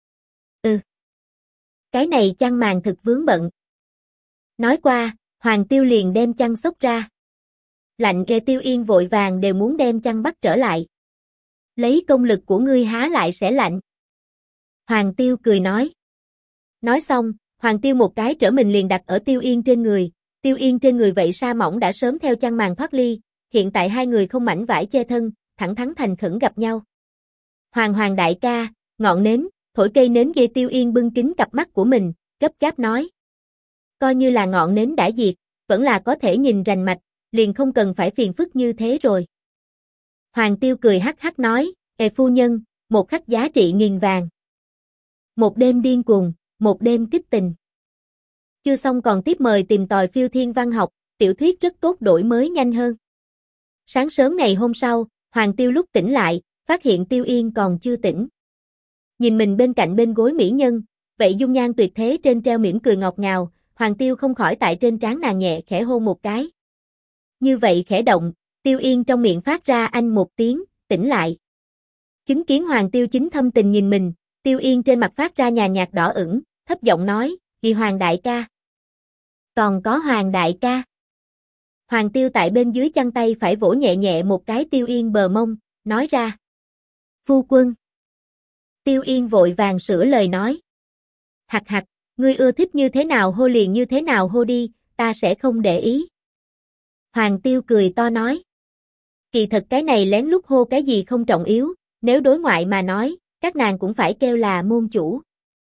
Cái này chăn màn thực vướng bận. Nói qua, Hoàng Tiêu liền đem chăn xốc ra. Lạnh ghê Tiêu Yên vội vàng đều muốn đem chăn bắt trở lại. Lấy công lực của ngươi há lại sẽ lạnh. Hoàng Tiêu cười nói. Nói xong, Hoàng Tiêu một cái trở mình liền đặt ở Tiêu Yên trên người. Tiêu Yên trên người vậy sa mỏng đã sớm theo chăn màn thoát ly, hiện tại hai người không mảnh vải che thân, thẳng thắn thành khẩn gặp nhau. Hoàng đại ca, ngọn nến, thổi cây nến ghê Tiêu Yên bưng kính cặp mắt của mình, gấp gáp nói. Coi như là ngọn nến đã diệt, vẫn là có thể nhìn rành mạch, liền không cần phải phiền phức như thế rồi. Hoàng Tiêu cười hắc hắc nói, phu nhân, một khắc giá trị nghìn vàng. Một đêm điên cuồng, một đêm kích tình. Chưa xong còn tiếp mời tìm tòi phiêu thiên văn học, tiểu thuyết rất tốt đổi mới nhanh hơn. Sáng sớm ngày hôm sau, Hoàng Tiêu lúc tỉnh lại, phát hiện Tiêu Yên còn chưa tỉnh. Nhìn mình bên cạnh bên gối mỹ nhân, vậy dung nhan tuyệt thế trên treo mỉm cười ngọt ngào, Hoàng Tiêu không khỏi tại trên trán nàng nhẹ khẽ hôn một cái. Như vậy khẽ động, Tiêu Yên trong miệng phát ra anh một tiếng, tỉnh lại. Chứng kiến Hoàng Tiêu chính thâm tình nhìn mình, Tiêu Yên trên mặt phát ra nhàn nhạt đỏ ửng, thấp giọng nói, vì Hoàng đại ca. Còn có Hoàng đại ca. Hoàng Tiêu tại bên dưới chăn tay phải vỗ nhẹ nhẹ một cái Tiêu Yên bờ mông, nói ra. Phu quân. Tiêu Yên vội vàng sửa lời nói. Hặc hặc, ngươi ưa thích như thế nào hô liền như thế nào hô đi, ta sẽ không để ý. Hoàng Tiêu cười to nói. Kỳ thật cái này lén lút hô cái gì không trọng yếu, nếu đối ngoại mà nói, các nàng cũng phải kêu là môn chủ.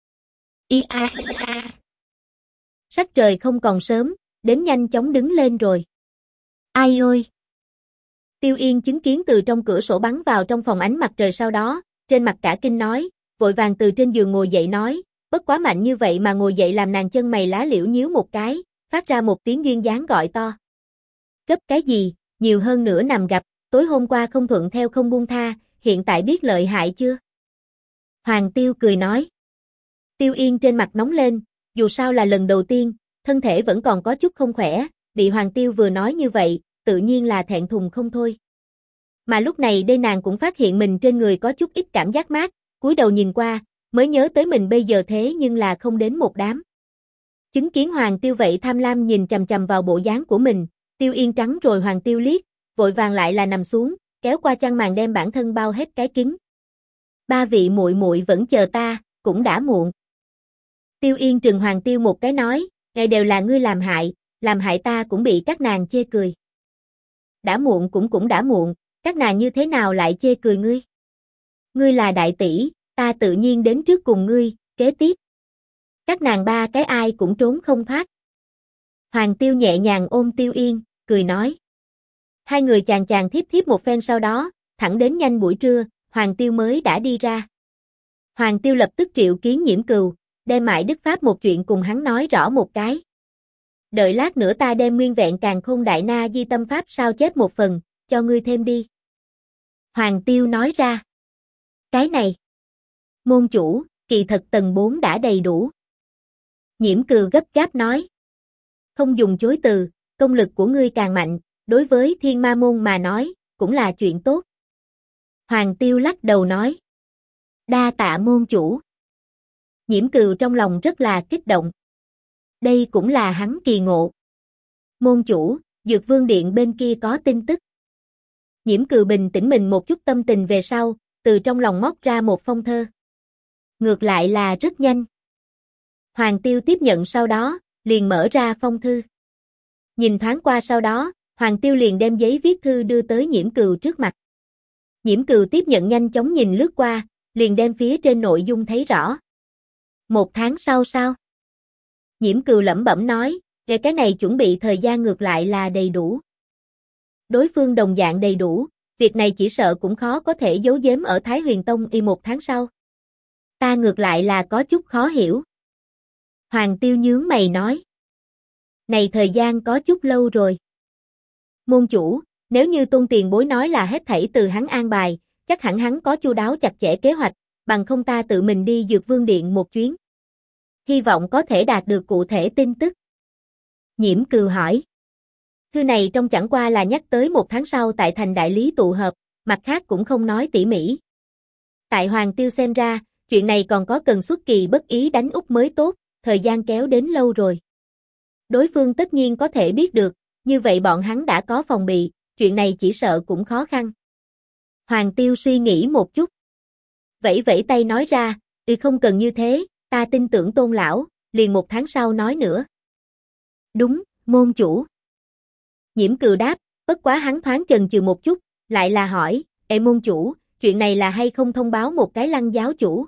Sắc trời không còn sớm, đến nhanh chóng đứng lên rồi. Ai ôi! Tiêu Yên chứng kiến từ trong cửa sổ bắn vào trong phòng ánh mặt trời sau đó, trên mặt cả kinh nói, vội vàng từ trên giường ngồi dậy nói, bất quá mạnh như vậy mà ngồi dậy làm nàng chân mày lá liễu nhíu một cái, phát ra một tiếng duyên dáng gọi to. Gấp cái gì, nhiều hơn nữa nằm gặp, tối hôm qua không thuận theo không buông tha, hiện tại biết lợi hại chưa? Hoàng Tiêu cười nói. Tiêu Yên trên mặt nóng lên, dù sao là lần đầu tiên, thân thể vẫn còn có chút không khỏe, bị Hoàng Tiêu vừa nói như vậy, tự nhiên là thẹn thùng không thôi. Mà lúc này đây nàng cũng phát hiện mình trên người có chút ít cảm giác mát, cúi đầu nhìn qua, mới nhớ tới mình bây giờ thế nhưng là không đến một đám. Chứng kiến Hoàng Tiêu vậy tham lam nhìn chằm chằm vào bộ dáng của mình, Tiêu Yên trắng rồi Hoàng Tiêu liếc, vội vàng lại là nằm xuống, kéo qua chăn màn đem bản thân bao hết cái kín. Ba vị muội muội vẫn chờ ta, cũng đã muộn. Tiêu Yên trừng Hoàng Tiêu một cái nói, ngày đều là ngươi làm hại ta cũng bị các nàng chê cười. Đã muộn cũng đã muộn, các nàng như thế nào lại chê cười ngươi? Ngươi là đại tỷ, ta tự nhiên đến trước cùng ngươi, kế tiếp. Các nàng ba cái ai cũng trốn không thoát. Hoàng Tiêu nhẹ nhàng ôm Tiêu Yên, cười nói. Hai người chàng chàng thiếp thiếp một phen sau đó, thẳng đến nhanh buổi trưa, Hoàng Tiêu mới đã đi ra. Hoàng Tiêu lập tức triệu kiến Nhiễm Cừu, đem Mại Đức Pháp một chuyện cùng hắn nói rõ một cái. Đợi lát nữa ta đem nguyên vẹn Càn Khôn Đại Na Di Tâm Pháp sao chép một phần, cho ngươi thêm đi. Hoàng Tiêu nói ra. Cái này. Môn chủ, kỳ thật tầng 4 đã đầy đủ. Nhiễm Cừu gấp gáp nói. Không dùng chối từ, công lực của ngươi càng mạnh, đối với Thiên Ma Môn mà nói, cũng là chuyện tốt. Hoàng Tiêu lắc đầu nói. Đa tạ môn chủ. Nhiễm Cừu trong lòng rất là kích động. Đây cũng là hắn kỳ ngộ. Môn chủ, Dược Vương Điện bên kia có tin tức. Nhiễm Cừu bình tĩnh mình một chút tâm tình về sau, từ trong lòng móc ra một phong thơ. Ngược lại là rất nhanh. Hoàng Tiêu tiếp nhận sau đó, liền mở ra phong thư. Nhìn thoáng qua sau đó, Hoàng Tiêu liền đem giấy viết thư đưa tới Nhiễm Cừu trước mặt. Nhiễm Cừu tiếp nhận nhanh chóng nhìn lướt qua, liền đem phía trên nội dung thấy rõ. 1 tháng sau sao? Nhiễm Cừu lẩm bẩm nói, về cái này chuẩn bị thời gian ngược lại là đầy đủ. Đối phương đồng dạng đầy đủ, việc này chỉ sợ cũng khó có thể giấu giếm ở Thái Huyền Tông 1 tháng sau. Ta ngược lại là có chút khó hiểu. Hoàng Tiêu nhướng mày nói. Này thời gian có chút lâu rồi. Môn chủ, nếu như Tôn tiền bối nói là hết thảy từ hắn an bài, chắc hẳn hắn có chu đáo chặt chẽ kế hoạch, bằng không ta tự mình đi Dược Vương Điện một chuyến. Hy vọng có thể đạt được cụ thể tin tức. Nhiễm Cừu hỏi. Thư này trong chẳng qua là nhắc tới 1 tháng sau tại thành đại lý tụ hợp, mặt khác cũng không nói tỉ mỉ. Tại Hoàng Tiêu xem ra, chuyện này còn có cần xuất kỳ bất ý đánh úp mới tốt, thời gian kéo đến lâu rồi. Đối phương tất nhiên có thể biết được, như vậy bọn hắn đã có phòng bị, chuyện này chỉ sợ cũng khó khăn. Hoàng Tiêu suy nghĩ một chút. Vẫy vẫy tay nói ra, không cần như thế, ta tin tưởng Tôn lão, liền 1 tháng sau nói nữa. Đúng, môn chủ. Nhiễm Cừu đáp, bất quá hắn thoáng chần chừ một chút, lại là hỏi, môn chủ, chuyện này là hay không thông báo một cái Lăng giáo chủ?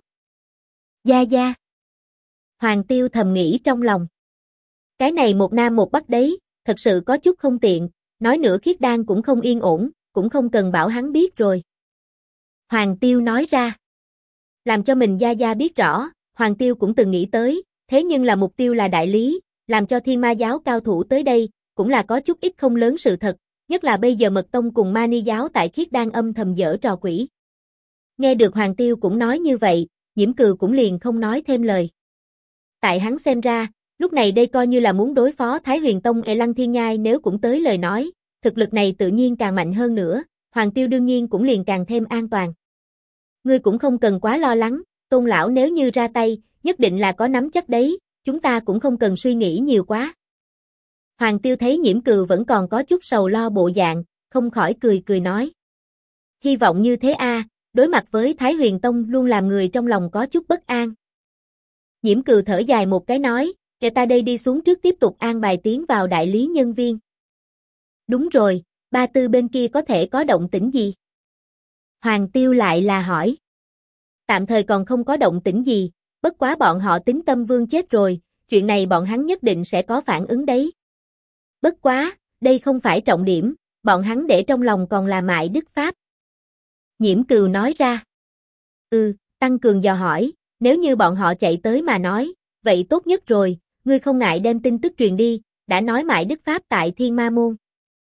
Gia gia. Hoàng Tiêu thầm nghĩ trong lòng. Cái này một nam một bắc đấy, thật sự có chút không tiện, nói nữa Khiết Đan cũng không yên ổn, cũng không cần bảo hắn biết rồi. Hoàng Tiêu nói ra. Làm cho mình gia gia biết rõ, Hoàng Tiêu cũng từng nghĩ tới, thế nhưng là mục tiêu là đại lý, làm cho Thiên Ma giáo cao thủ tới đây, cũng là có chút ít không lớn sự thật, nhất là bây giờ Mật Tông cùng Mani giáo tại Khiết Đan âm thầm giở trò quỷ. Nghe được Hoàng Tiêu cũng nói như vậy, Nhiễm Cừu cũng liền không nói thêm lời. Tại hắn xem ra, lúc này đây coi như là muốn đối phó Thái Huyền Tông Lăng Thiên Nhai nếu cũng tới lời nói, thực lực này tự nhiên càng mạnh hơn nữa, Hoàng Tiêu đương nhiên cũng liền càng thêm an toàn. Ngươi cũng không cần quá lo lắng, Tôn lão nếu như ra tay, nhất định là có nắm chắc đấy, chúng ta cũng không cần suy nghĩ nhiều quá. Hoàng Tiêu thấy Nhiễm Cừu vẫn còn có chút sầu lo bộ dạng, không khỏi cười cười nói. Hy vọng như thế a, đối mặt với Thái Huyền Tông luôn làm người trong lòng có chút bất an. Nhiễm Cừu thở dài một cái nói, để ta đây đi xuống trước tiếp tục an bài tiến vào đại lý nhân viên. Đúng rồi, Ba Tư bên kia có thể có động tĩnh gì? Hoàng Tiêu lại là hỏi. Tạm thời còn không có động tĩnh gì, bất quá bọn họ tính Tâm Vương chết rồi, chuyện này bọn hắn nhất định sẽ có phản ứng đấy. Bất quá, đây không phải trọng điểm, bọn hắn để trong lòng còn là Mại Đức Pháp. Nhiễm Cừu nói ra. Tăng Cường dò hỏi, nếu như bọn họ chạy tới mà nói, vậy tốt nhất rồi, ngươi không ngại đem tin tức truyền đi, đã nói Mại Đức Pháp tại Thiên Ma Môn.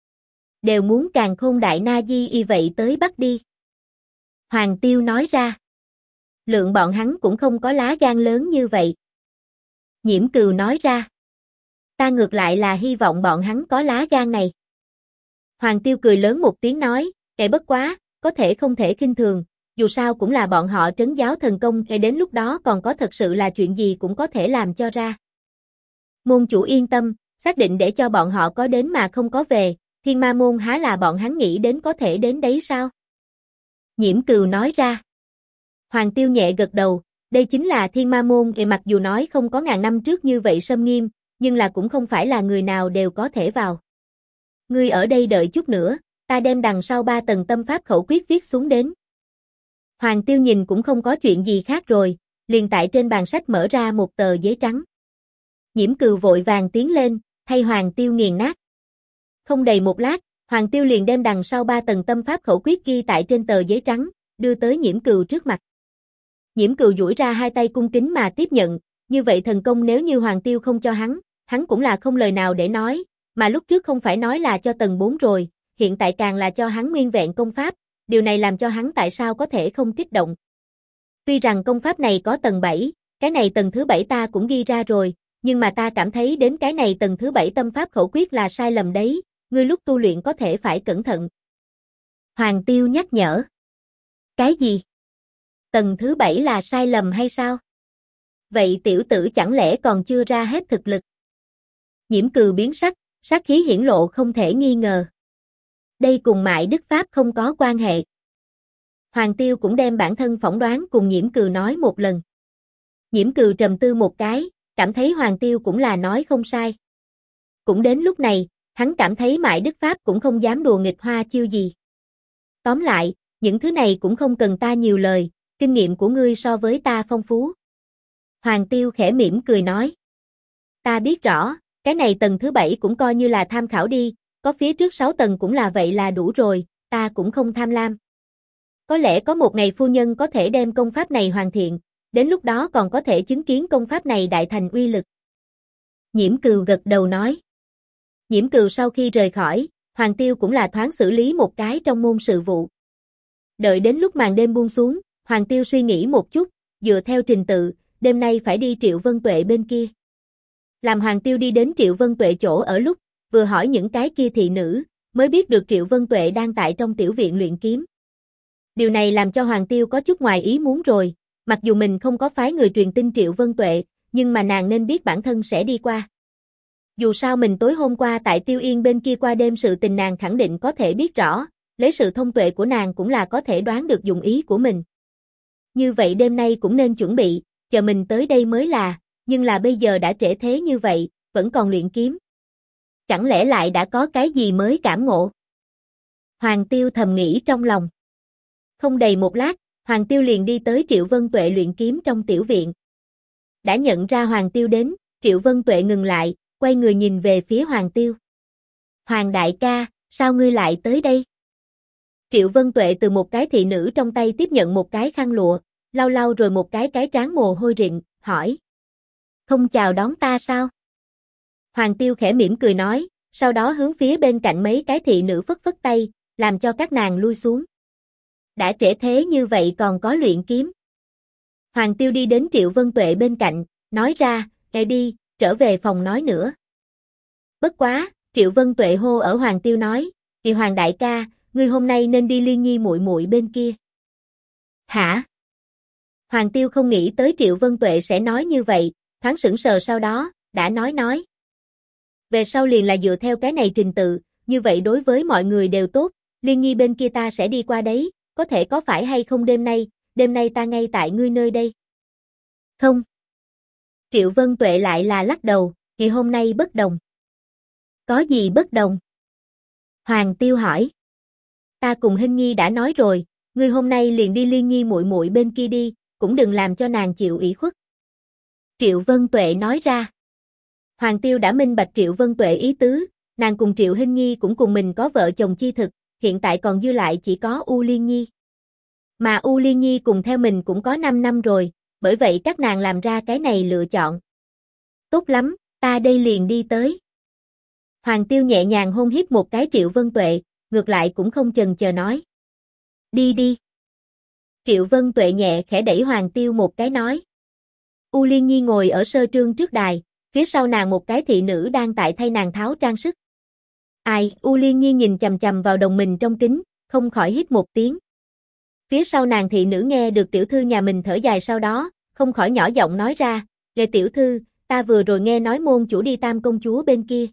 Đều muốn Càn Khôn Đại Na Di y vậy tới bắt đi. Hoàng Tiêu nói ra. Lượng bọn hắn cũng không có lá gan lớn như vậy. Nhiễm Cừu nói ra. Ta ngược lại là hy vọng bọn hắn có lá gan này. Hoàng Tiêu cười lớn một tiếng nói, kệ bất quá, có thể không thể khinh thường, dù sao cũng là bọn họ trấn giáo thần công, đến lúc đó còn có thật sự là chuyện gì cũng có thể làm cho ra. Môn chủ yên tâm, xác định để cho bọn họ có đến mà không có về, Thiên Ma Môn há là bọn hắn nghĩ đến có thể đến đấy sao? Nhiễm Cừu nói ra. Hoàng Tiêu nhẹ gật đầu, đây chính là Thiên Ma Môn, mặc dù nói không có ngàn năm trước như vậy xâm nghiêm, nhưng là cũng không phải là người nào đều có thể vào. Ngươi ở đây đợi chút nữa, ta đem đằng sau 3 tầng tâm pháp khẩu quyết viết xuống đến. Hoàng Tiêu nhìn cũng không có chuyện gì khác rồi, liền tại trên bàn sách mở ra một tờ giấy trắng. Nhiễm Cừu vội vàng tiến lên, thay Hoàng Tiêu nghiền nát. Không đầy một lát, Hoàng Tiêu liền đem đằng sau 3 tầng tâm pháp khẩu quyết ghi tại trên tờ giấy trắng, đưa tới Nhiễm Cừu trước mặt. Nhiễm Cừu duỗi ra hai tay cung kính mà tiếp nhận, như vậy thần công nếu như Hoàng Tiêu không cho hắn cũng là không lời nào để nói, mà lúc trước không phải nói là cho tầng 4 rồi, hiện tại càng là cho hắn nguyên vẹn công pháp, điều này làm cho hắn tại sao có thể không kích động. Tuy rằng công pháp này có tầng 7, cái này tầng thứ 7 ta cũng ghi ra rồi, nhưng mà ta cảm thấy đến cái này tầng thứ 7 tâm pháp khẩu quyết là sai lầm đấy, ngươi lúc tu luyện có thể phải cẩn thận. Hoàng Tiêu nhắc nhở. Cái gì? Tầng thứ 7 là sai lầm hay sao? Vậy tiểu tử chẳng lẽ còn chưa ra hết thực lực? Nhiễm Cừu biến sắc, sát khí hiển lộ không thể nghi ngờ. Đây cùng Mại Đức Pháp không có quan hệ. Hoàng Tiêu cũng đem bản thân phỏng đoán cùng Nhiễm Cừu nói một lần. Nhiễm Cừu trầm tư một cái, cảm thấy Hoàng Tiêu cũng là nói không sai. Cũng đến lúc này, hắn cảm thấy Mại Đức Pháp cũng không dám đùa nghịch Hoa Chiêu gì. Tóm lại, những thứ này cũng không cần ta nhiều lời, kinh nghiệm của ngươi so với ta phong phú. Hoàng Tiêu khẽ mỉm cười nói. Ta biết rõ, cái này tầng thứ 7 cũng coi như là tham khảo đi, có phía trước 6 tầng cũng là vậy là đủ rồi, ta cũng không tham lam. Có lẽ có một ngày phu nhân có thể đem công pháp này hoàn thiện, đến lúc đó còn có thể chứng kiến công pháp này đại thành uy lực. Nhiễm Cừu gật đầu nói. Nhiễm Cừu sau khi rời khỏi, Hoàng Tiêu cũng là thoáng xử lý một cái trong môn sự vụ. Đợi đến lúc màn đêm buông xuống, Hoàng Tiêu suy nghĩ một chút, dựa theo trình tự, đêm nay phải đi Triệu Vân Tuệ bên kia. Làm Hoàng Tiêu đi đến Triệu Vân Tuệ chỗ ở lúc, vừa hỏi những cái kia thị nữ, mới biết được Triệu Vân Tuệ đang tại trong tiểu viện luyện kiếm. Điều này làm cho Hoàng Tiêu có chút ngoài ý muốn rồi, mặc dù mình không có phái người truyền tin Triệu Vân Tuệ, nhưng mà nàng nên biết bản thân sẽ đi qua. Dù sao mình tối hôm qua tại Tiêu Yên bên kia qua đêm sự tình nàng khẳng định có thể biết rõ, lấy sự thông tuệ của nàng cũng là có thể đoán được dụng ý của mình. Như vậy đêm nay cũng nên chuẩn bị, chờ mình tới đây mới là, nhưng là bây giờ đã trễ thế như vậy, vẫn còn luyện kiếm. Chẳng lẽ lại đã có cái gì mới cảm ngộ? Hoàng Tiêu thầm nghĩ trong lòng. Không đầy một lát, Hoàng Tiêu liền đi tới Triệu Vân Tuệ luyện kiếm trong tiểu viện. Đã nhận ra Hoàng Tiêu đến, Triệu Vân Tuệ ngừng lại, quay người nhìn về phía Hoàng Tiêu. Hoàng đại ca, sao ngươi lại tới đây? Triệu Vân Tuệ từ một cái thị nữ trong tay tiếp nhận một cái khăn lụa, lau lau rồi một cái trán mồ hôi rịn, hỏi. Không chào đón ta sao? Hoàng Tiêu khẽ mỉm cười nói, sau đó hướng phía bên cạnh mấy cái thị nữ phất phất tay, làm cho các nàng lui xuống. Đã trễ thế như vậy còn có luyện kiếm. Hoàng Tiêu đi đến Triệu Vân Tuệ bên cạnh, nói ra, nghe đi, trở về phòng nói nữa. Bất quá, Triệu Vân Tuệ hô ở Hoàng Tiêu nói, thì Hoàng đại ca, ngươi hôm nay nên đi Liên Nhi muội muội bên kia. Hả? Hoàng Tiêu không nghĩ tới Triệu Vân Tuệ sẽ nói như vậy, thoáng sững sờ sau đó, đã nói. Về sau liền là dựa theo cái này trình tự, như vậy đối với mọi người đều tốt, Liên Nhi bên kia ta sẽ đi qua đấy, có thể có phải hay không đêm nay ta ngay tại ngươi nơi đây. Không. Triệu Vân Tuệ lại là lắc đầu, ngày hôm nay bất đồng. Có gì bất đồng? Hoàng Tiêu hỏi. Ta cùng Hinh Nhi đã nói rồi, ngươi hôm nay liền đi Liên Nhi muội muội bên kia đi, cũng đừng làm cho nàng chịu ủy khuất. Triệu Vân Tuệ nói ra. Hoàng Tiêu đã minh bạch Triệu Vân Tuệ ý tứ, nàng cùng Triệu Hinh Nhi cũng cùng mình có vợ chồng chi thực, hiện tại còn dư lại chỉ có U Liên Nhi. Mà U Liên Nhi cùng theo mình cũng có 5 năm rồi, bởi vậy các nàng làm ra cái này lựa chọn. Tốt lắm, ta đây liền đi tới. Hoàng Tiêu nhẹ nhàng hôn hít một cái Triệu Vân Tuệ, ngược lại cũng không chần chờ nói. Đi đi. Triệu Vân Tuệ nhẹ khẽ đẩy Hoàng Tiêu một cái nói. U Liên Nhi ngồi ở sơ trương trước đài, phía sau nàng một cái thị nữ đang tại thay nàng tháo trang sức. Ai, U Liên Nhi nhìn chằm chằm vào đồng mình trong kính, không khỏi hít một tiếng. Phía sau nàng thị nữ nghe được tiểu thư nhà mình thở dài sau đó, không khỏi nhỏ giọng nói ra, "Ghê tiểu thư, ta vừa rồi nghe nói môn chủ đi Tam công chúa bên kia."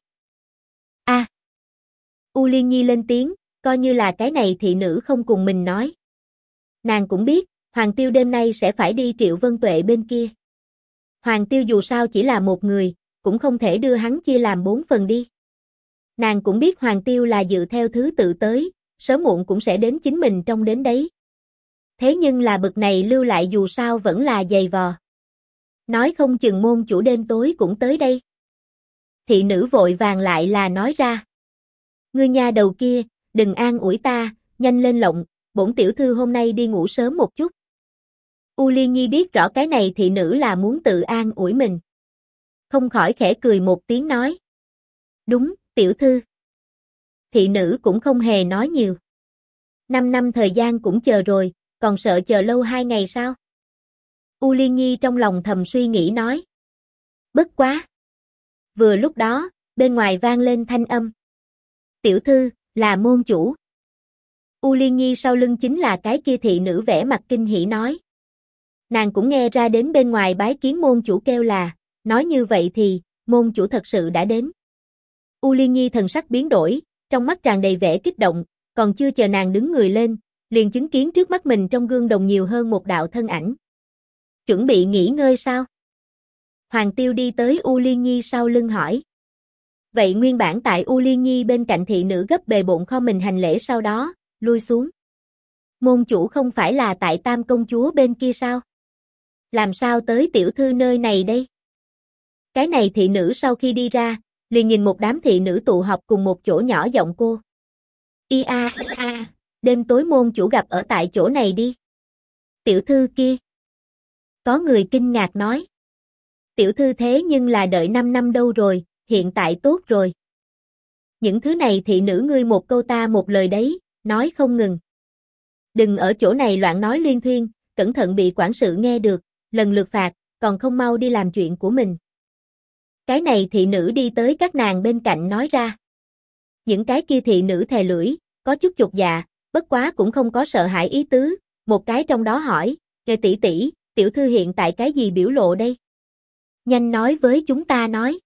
A. U Liên Nhi lên tiếng, coi như là cái này thị nữ không cùng mình nói. Nàng cũng biết, Hoàng Tiêu đêm nay sẽ phải đi Triệu Vân Tuệ bên kia. Hoàng Tiêu dù sao chỉ là một người, cũng không thể đưa hắn chia làm 4 phần đi. Nàng cũng biết Hoàng Tiêu là dựa theo thứ tự tới, sớm muộn cũng sẽ đến chính mình trong đến đấy. Thế nhưng là bực này lưu lại dù sao vẫn là dày vò. Nói không chừng môn chủ đêm tối cũng tới đây. Thị nữ vội vàng lại là nói ra. Ngươi nha đầu kia, đừng an ủi ta, nhanh lên lộng, bổn tiểu thư hôm nay đi ngủ sớm một chút. U Liên Nhi biết rõ cái này thị nữ là muốn tự an ủi mình. Không khỏi khẽ cười một tiếng nói. Đúng, tiểu thư. Thị nữ cũng không hề nói nhiều. 5 năm thời gian cũng chờ rồi, còn sợ chờ lâu 2 ngày sao? U Liên Nhi trong lòng thầm suy nghĩ nói. Bất quá. Vừa lúc đó, bên ngoài vang lên thanh âm. Tiểu thư, là môn chủ. U Liên Nhi sau lưng chính là cái kia thị nữ vẻ mặt kinh hỉ nói. Nàng cũng nghe ra đến bên ngoài bái kiến môn chủ kêu là, nói như vậy thì, môn chủ thật sự đã đến. U Liên Nhi thần sắc biến đổi, trong mắt tràn đầy vẻ kích động, còn chưa chờ nàng đứng người lên, liền chứng kiến trước mắt mình trong gương đồng nhiều hơn một đạo thân ảnh. Chuẩn bị nghỉ ngơi sao? Hoàng Tiêu đi tới U Liên Nhi sau lưng hỏi. Vậy nguyên bản tại U Liên Nhi bên cạnh thị nữ gấp bề bộn kho mình hành lễ sau đó, lui xuống. Môn chủ không phải là tại Tam công chúa bên kia sao? Làm sao tới tiểu thư nơi này đây? Cái này thị nữ sau khi đi ra, liền nhìn một đám thị nữ tụ họp cùng một chỗ nhỏ giọng cô. Đêm tối môn chủ gặp ở tại chỗ này đi. Tiểu thư kia. Có người kinh ngạc nói. Tiểu thư thế nhưng là đợi 5 năm đâu rồi, hiện tại tốt rồi. Những thứ này thị nữ ngươi một câu ta một lời đấy, nói không ngừng. Đừng ở chỗ này loạn nói liên thuyên, cẩn thận bị quản sự nghe được, lần lượt phạt, còn không mau đi làm chuyện của mình. Cái này thị nữ đi tới các nàng bên cạnh nói ra. Những cái kia thị nữ thè lưỡi, có chút chột dạ, bất quá cũng không có sợ hãi ý tứ, một cái trong đó hỏi, "Nghe tỷ tỷ, tiểu thư hiện tại cái gì biểu lộ đây? Nhanh nói với chúng ta nói."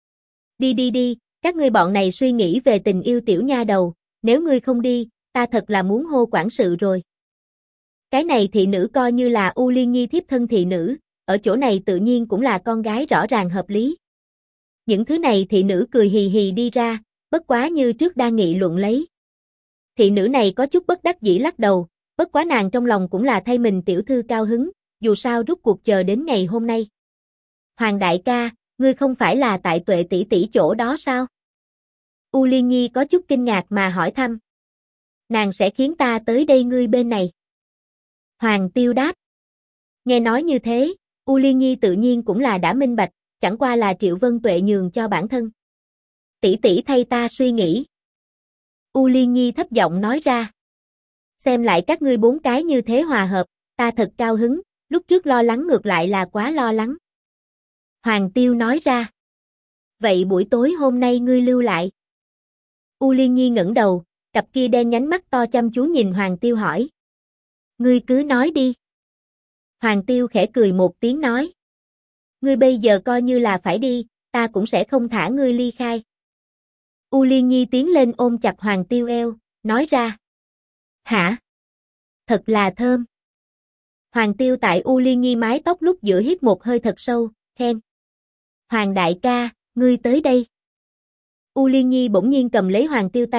Đi, các ngươi bọn này suy nghĩ về tình yêu tiểu nha đầu, nếu ngươi không đi, ta thật là muốn hô quản sự rồi. Cái này thị nữ coi như là U Liên Nhi thiếp thân thị nữ, ở chỗ này tự nhiên cũng là con gái rõ ràng hợp lý. Những thứ này thị nữ cười hì hì đi ra, bất quá như trước đang nghị luận lấy. Thị nữ này có chút bất đắc dĩ lắc đầu, bất quá nàng trong lòng cũng là thay mình tiểu thư cao hứng, dù sao rút cuộc chờ đến ngày hôm nay. Hoàng đại ca, ngươi không phải là tại Tuệ tỷ tỷ chỗ đó sao? U Liên Nhi có chút kinh ngạc mà hỏi thăm. Nàng sẽ khiến ta tới đây ngươi bên này. Hoàng Tiêu đáp. Nghe nói như thế, U Liên Nhi tự nhiên cũng là đã minh bạch, chẳng qua là Triệu Vân Tuệ nhường cho bản thân. Tỷ tỷ thay ta suy nghĩ. U Liên Nhi thấp giọng nói ra. Xem lại các ngươi 4 cái như thế hòa hợp, ta thật cao hứng, lúc trước lo lắng ngược lại là quá lo lắng. Hoàng Tiêu nói ra. Vậy buổi tối hôm nay ngươi lưu lại. U Liên Nhi ngẩng đầu, cặp kia đen nhánh mắt to chăm chú nhìn Hoàng Tiêu hỏi. Ngươi cứ nói đi. Hoàng Tiêu khẽ cười một tiếng nói. Ngươi bây giờ coi như là phải đi, ta cũng sẽ không thả ngươi ly khai. U Liên Nhi tiến lên ôm chặt Hoàng Tiêu eo, nói ra. Hả? Thật là thơm. Hoàng Tiêu tại U Liên Nhi mái tóc lúc giữa hít một hơi thật sâu, khen. Hoàng đại ca, ngươi tới đây. U Liên Nhi bỗng nhiên cầm lấy Hoàng Tiêu tay,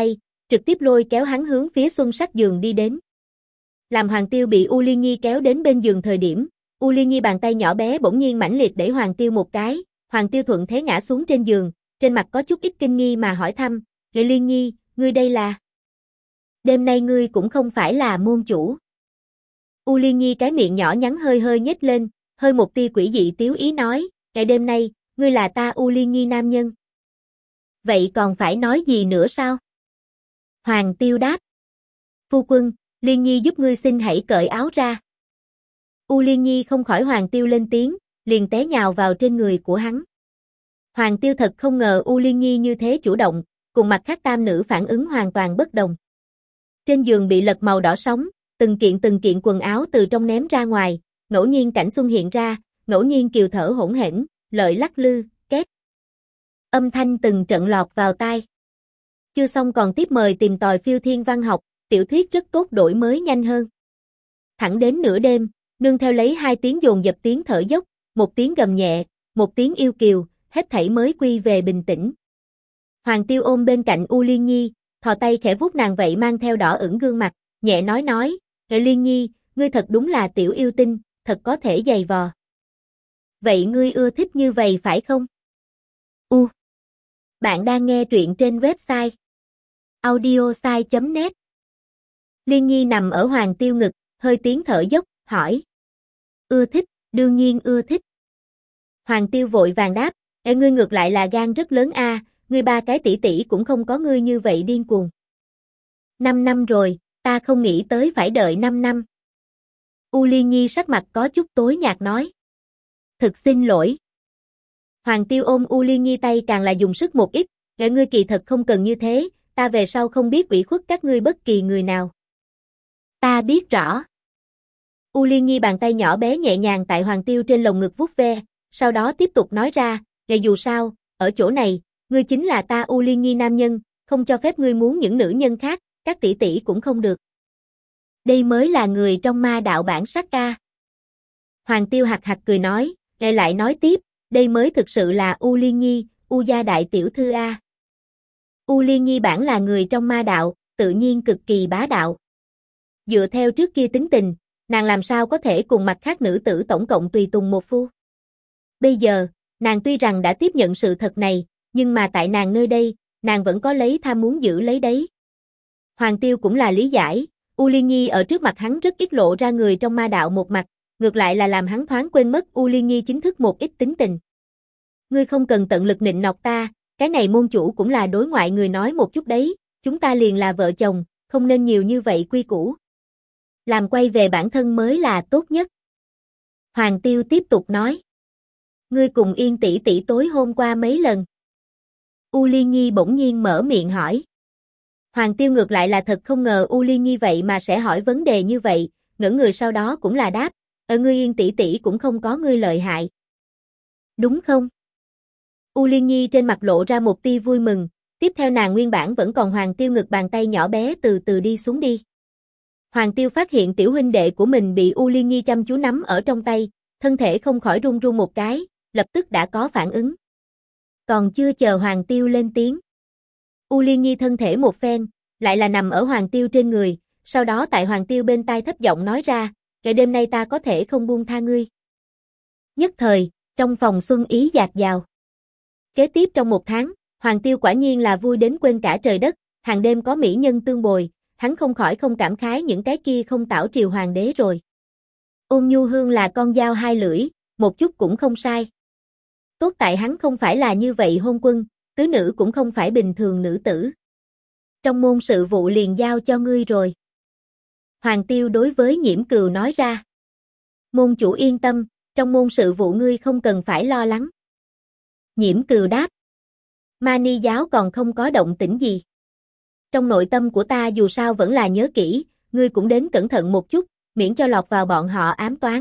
trực tiếp lôi kéo hắn hướng phía Xuân Sắc giường đi đến. Làm Hoàng Tiêu bị U Liên Nhi kéo đến bên giường thời điểm, U Liên Nhi bàn tay nhỏ bé bỗng nhiên mãnh liệt đẩy Hoàng Tiêu một cái, Hoàng Tiêu thuận thế ngã xuống trên giường, trên mặt có chút ít kinh nghi mà hỏi thăm, Liên Nhi, ngươi đây là? Đêm nay ngươi cũng không phải là môn chủ. U Liên Nhi cái miệng nhỏ nhắn hơi hơi nhếch lên, hơi một tia quỷ dị tiếu ý nói, ngày đêm nay, ngươi là ta U Liên Nhi nam nhân. Vậy còn phải nói gì nữa sao? Hoàng Tiêu đáp. Phu quân, Liên Nhi giúp ngươi xin hãy cởi áo ra. U Liên Nhi không khỏi Hoàng Tiêu lên tiếng, liền té nhào vào trên người của hắn. Hoàng Tiêu thật không ngờ U Liên Nhi như thế chủ động, cùng mặt khác tam nữ phản ứng hoàn toàn bất đồng. Trên giường bị lật màu đỏ sóng, từng kiện quần áo từ trong ném ra ngoài, ngẫu nhiên cảnh xuân hiện ra, ngẫu nhiên kiều thở hỗn hển, lợi lắc lư, két. Âm thanh từng trận lọt vào tai. Chưa xong còn tiếp mời tìm tòi phiêu thiên văn học, tiểu thuyết rất tốt đổi mới nhanh hơn. Thẳng đến nửa đêm, nương theo lấy 2 tiếng dồn dập tiếng thở dốc, 1 tiếng gầm nhẹ, 1 tiếng yêu kiều, hết thảy mới quy về bình tĩnh. Hoàng Tiêu ôm bên cạnh U Liên Nhi, thò tay khẽ vuốt nàng vậy mang theo đỏ ửng gương mặt, nhẹ nói, Liên Nhi, ngươi thật đúng là tiểu yêu tinh, thật có thể giày vò. Vậy ngươi ưa thích như vậy phải không? Bạn đang nghe truyện trên website audiosai.net. Liên Nhi nằm ở Hoàng Tiêu ngực, hơi tiếng thở dốc, hỏi. Ưa thích, đương nhiên ưa thích. Hoàng Tiêu vội vàng đáp, ngươi ngược lại là gan rất lớn a, ngươi 3 cái tỷ tỷ cũng không có ngươi như vậy điên cuồng. 5 năm rồi, ta không nghĩ tới phải đợi 5 năm. U Liên Nhi sắc mặt có chút tối nhạt nói. Thực xin lỗi. Hoàng Tiêu ôm U Liên Nhi tay càng là dùng sức một ít, ngươi kỳ thật không cần như thế, ta về sau không biết ủy khuất các ngươi bất kỳ người nào. Ta biết rõ. U Liên Nhi bàn tay nhỏ bé nhẹ nhàng tại Hoàng Tiêu trên lồng ngực vuốt ve, sau đó tiếp tục nói ra, dù sao, ở chỗ này, ngươi chính là ta U Liên Nhi nam nhân, không cho phép ngươi muốn những nữ nhân khác, các tỷ tỷ cũng không được. Đây mới là người trong ma đạo bản sắc ca. Hoàng Tiêu hạc hạc cười nói, lại nói tiếp, đây mới thực sự là U Liên Nhi, U gia đại tiểu thư a. U Liên Nhi bản là người trong ma đạo, tự nhiên cực kỳ bá đạo. Dựa theo trước kia tính tình, nàng làm sao có thể cùng mặt khác nữ tử tổng cộng tùy tùng một phu. Bây giờ, nàng tuy rằng đã tiếp nhận sự thật này, nhưng mà tại nàng nơi đây, nàng vẫn có lấy tham muốn giữ lấy đấy. Hoàng Tiêu cũng là lý giải, U Liên Nhi ở trước mặt hắn rất ít lộ ra người trong ma đạo một mặt, ngược lại là làm hắn thoáng quên mất U Liên Nhi chính thức một ít tính tình. Ngươi không cần tận lực nịnh nọt ta, cái này môn chủ cũng là đối ngoại người nói một chút đấy, chúng ta liền là vợ chồng, không nên nhiều như vậy quy củ. Làm quay về bản thân mới là tốt nhất. Hoàng Tiêu tiếp tục nói. Ngươi cùng Yên tỷ tỷ tối hôm qua mấy lần? U Liên Nhi bỗng nhiên mở miệng hỏi. Hoàng Tiêu ngược lại là thật không ngờ U Liên Nhi vậy mà sẽ hỏi vấn đề như vậy, ngỡ người sau đó cũng là đáp, ngươi Yên tỷ tỷ cũng không có ngươi lợi hại. Đúng không? U Liên Nhi trên mặt lộ ra một tia vui mừng, tiếp theo nàng nguyên bản vẫn còn Hoàng Tiêu ngực bàn tay nhỏ bé từ từ đi xuống đi. Hoàng Tiêu phát hiện tiểu huynh đệ của mình bị U Liên Nhi chăm chú nắm ở trong tay, thân thể không khỏi run run một cái, lập tức đã có phản ứng. Còn chưa chờ Hoàng Tiêu lên tiếng. U Liên Nhi thân thể một phen, lại là nằm ở Hoàng Tiêu trên người, sau đó tại Hoàng Tiêu bên tai thấp giọng nói ra, ngày đêm nay ta có thể không buông tha ngươi. Nhất thời, trong phòng xuân ý dạt dào. Kế tiếp trong 1 tháng, Hoàng Tiêu quả nhiên là vui đến quên cả trời đất, hàng đêm có mỹ nhân tương bồi, hắn không khỏi không cảm khái những cái kia không tảo triều hoàng đế rồi. Ôn Nhu Hương là con dao 2 lưỡi, một chút cũng không sai. Tốt tại hắn không phải là như vậy hôn quân, tứ nữ cũng không phải bình thường nữ tử. Trong môn sự vụ liền giao cho ngươi rồi. Hoàng Tiêu đối với Nhiễm Cừu nói ra. Môn chủ yên tâm, trong môn sự vụ ngươi không cần phải lo lắng. Nhiễm Cừu đáp. Ma Ni giáo còn không có động tĩnh gì. Trong nội tâm của ta dù sao vẫn là nhớ kỹ, ngươi cũng đến cẩn thận một chút, miễn cho lọt vào bọn họ ám toán.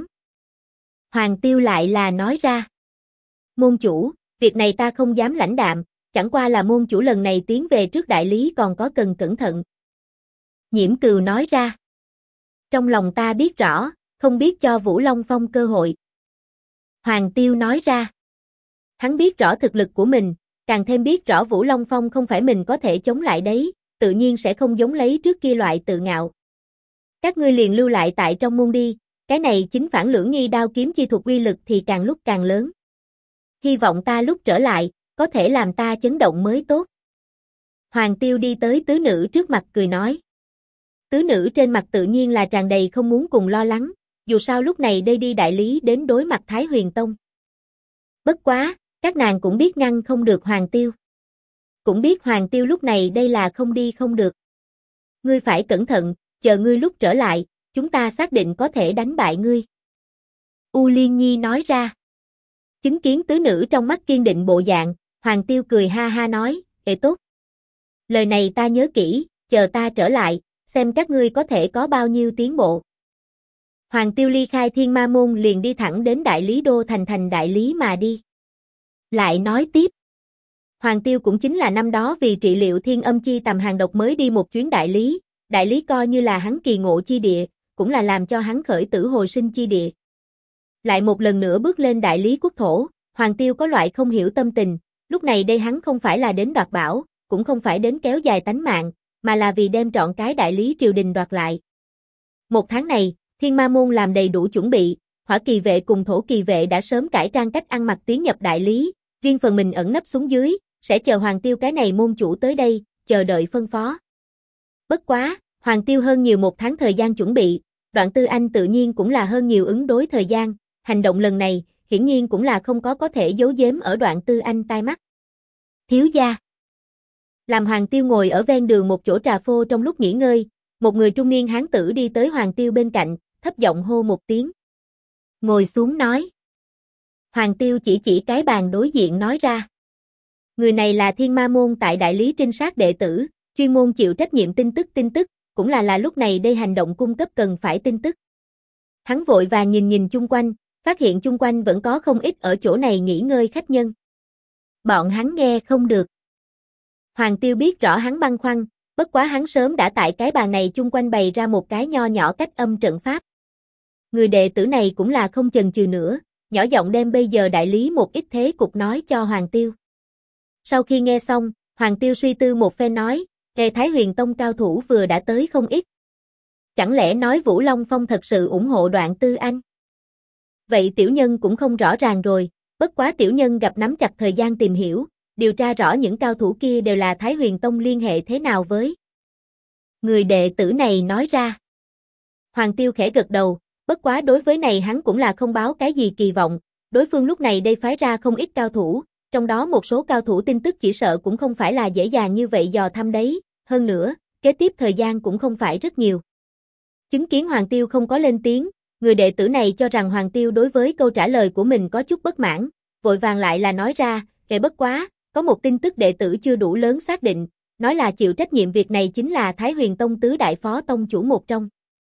Hoàng Tiêu lại là nói ra. Môn chủ, việc này ta không dám lãnh đạm, chẳng qua là môn chủ lần này tiến về trước đại lý còn có cần cẩn thận. Nhiễm Cừu nói ra. Trong lòng ta biết rõ, không biết cho Vũ Long Phong cơ hội. Hoàng Tiêu nói ra. Hắn biết rõ thực lực của mình, càng thêm biết rõ Vũ Long Phong không phải mình có thể chống lại đấy, tự nhiên sẽ không giống lấy trước kia loại tự ngạo. Các ngươi liền lưu lại tại trong môn đi, cái này chính phản lưỡng nghi đao kiếm chi thuật uy lực thì càng lúc càng lớn. Hy vọng ta lúc trở lại, có thể làm ta chấn động mới tốt. Hoàng Tiêu đi tới tứ nữ trước mặt cười nói. Tứ nữ trên mặt tự nhiên là tràn đầy không muốn cùng lo lắng, dù sao lúc này đây đi đại lý đến đối mặt Thái Huyền Tông. Bất quá, các nàng cũng biết ngăn không được Hoàng Tiêu. Cũng biết Hoàng Tiêu lúc này đây là không đi không được. Ngươi phải cẩn thận, chờ ngươi lúc trở lại, chúng ta xác định có thể đánh bại ngươi. U Liên Nhi nói ra. Chứng kiến tứ nữ trong mắt kiên định bộ dạng, Hoàng Tiêu cười ha ha nói, tốt. Lời này ta nhớ kỹ, chờ ta trở lại, xem các ngươi có thể có bao nhiêu tiến bộ. Hoàng Tiêu ly khai Thiên Ma Môn liền đi thẳng đến Đại Lý Đô thành Đại Lý mà đi. Lại nói tiếp. Hoàng Tiêu cũng chính là năm đó vì trị liệu thiên âm chi tầm hàng độc mới đi một chuyến Đại Lý. Đại Lý coi như là hắn kỳ ngộ chi địa, cũng là làm cho hắn khởi tử hồi sinh chi địa. Lại một lần nữa bước lên Đại Lý quốc thổ, Hoàng Tiêu có loại không hiểu tâm tình, lúc này đây hắn không phải là đến đoạt bảo, cũng không phải đến kéo dài tánh mạng, mà là vì đem trọn cái Đại Lý triều đình đoạt lại. Một tháng này, Thiên Ma Môn làm đầy đủ chuẩn bị, Hỏa Kỳ vệ cùng Thổ Kỳ vệ đã sớm cải trang cách ăn mặc tiến nhập Đại Lý, riêng phần mình ẩn nấp xuống dưới, sẽ chờ Hoàng Tiêu cái này môn chủ tới đây, chờ đợi phân phó. Bất quá, Hoàng Tiêu hơn nhiều một tháng thời gian chuẩn bị, Đoạn Tư Anh tự nhiên cũng là hơn nhiều ứng đối thời gian, hành động lần này, hiển nhiên cũng là không có thể giấu giếm ở Đoạn Tư Anh tai mắt. Thiếu gia. Làm Hoàng Tiêu ngồi ở ven đường một chỗ trà phô trong lúc nghỉ ngơi, một người trung niên hán tử đi tới Hoàng Tiêu bên cạnh, thấp giọng hô một tiếng. Ngồi xuống nói. Hoàng Tiêu chỉ cái bàn đối diện nói ra. Người này là Thiên Ma Môn tại Đại Lý trinh sát đệ tử, chuyên môn chịu trách nhiệm tin tức, cũng là lúc này đây hành động cung cấp cần phải tin tức. Hắn vội vàng nhìn chung quanh, phát hiện chung quanh vẫn có không ít ở chỗ này nghỉ ngơi khách nhân. Bọn hắn nghe không được. Hoàng Tiêu biết rõ hắn băn khoăn, bất quá hắn sớm đã tại cái bàn này chung quanh bày ra một cái nho nhỏ cách âm trận pháp. Người đệ tử này cũng là không chần chừ nữa, nhỏ giọng đem bây giờ Đại Lý một ít thế cục nói cho Hoàng Tiêu. Sau khi nghe xong, Hoàng Tiêu suy tư một phen nói, Thái Huyền Tông cao thủ vừa đã tới không ít. Chẳng lẽ nói Vũ Long Phong thật sự ủng hộ Đoạn Tư Anh? Vậy tiểu nhân cũng không rõ ràng rồi, bất quá tiểu nhân gặp nắm chặt thời gian tìm hiểu, điều tra rõ những cao thủ kia đều là Thái Huyền Tông liên hệ thế nào với. Người đệ tử này nói ra. Hoàng Tiêu khẽ gật đầu, bất quá đối với này hắn cũng là không báo cái gì kỳ vọng, đối phương lúc này đây phái ra không ít cao thủ, trong đó một số cao thủ tin tức chỉ sợ cũng không phải là dễ dàng như vậy dò thăm đấy, hơn nữa, kế tiếp thời gian cũng không phải rất nhiều. Chứng kiến Hoàng Tiêu không có lên tiếng, người đệ tử này cho rằng Hoàng Tiêu đối với câu trả lời của mình có chút bất mãn, vội vàng lại là nói ra, bất quá, có một tin tức đệ tử chưa đủ lớn xác định, nói là chịu trách nhiệm việc này chính là Thái Huyền Tông tứ đại phó tông chủ một trong.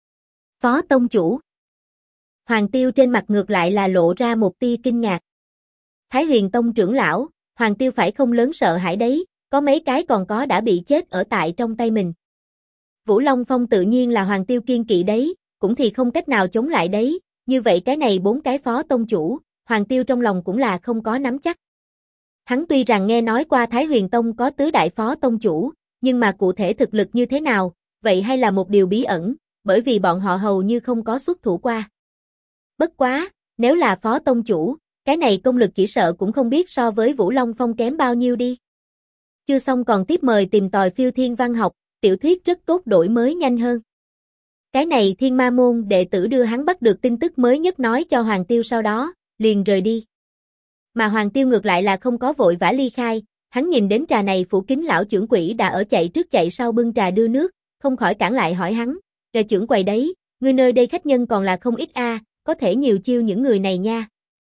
Phó tông chủ. Hoàng Tiêu trên mặt ngược lại là lộ ra một tia kinh ngạc. Thái Huyền Tông trưởng lão, Hoàng Tiêu phải không lớn sợ hãi đấy, có mấy cái còn có đã bị chết ở tại trong tay mình. Vũ Long Phong tự nhiên là Hoàng Tiêu kiên kỵ đấy, cũng thì không cách nào chống lại đấy, như vậy cái này 4 cái phó tông chủ, Hoàng Tiêu trong lòng cũng là không có nắm chắc. Hắn tuy rằng nghe nói qua Thái Huyền Tông có tứ đại phó tông chủ, nhưng mà cụ thể thực lực như thế nào, vậy hay là một điều bí ẩn, bởi vì bọn họ hầu như không có xuất thủ qua. Bất quá, nếu là phó tông chủ, cái này công lực chỉ sợ cũng không biết so với Vũ Long Phong kém bao nhiêu đi. Chưa xong còn tiếp mời tìm tòi phiêu thiên văn học, tiểu thuyết rất tốt đổi mới nhanh hơn. Cái này Thiên Ma Môn đệ tử đưa hắn bắt được tin tức mới nhất nói cho Hoàng Tiêu sau đó, liền rời đi. Mà Hoàng Tiêu ngược lại là không có vội vã ly khai, hắn nhìn đến trà này phủ kính lão trưởng quỹ đã ở chạy trước chạy sau bưng trà đưa nước, không khỏi cản lại hỏi hắn, trưởng quầy đấy, ngươi nơi đây khách nhân còn là không ít có thể nhiều chiêu những người này nha.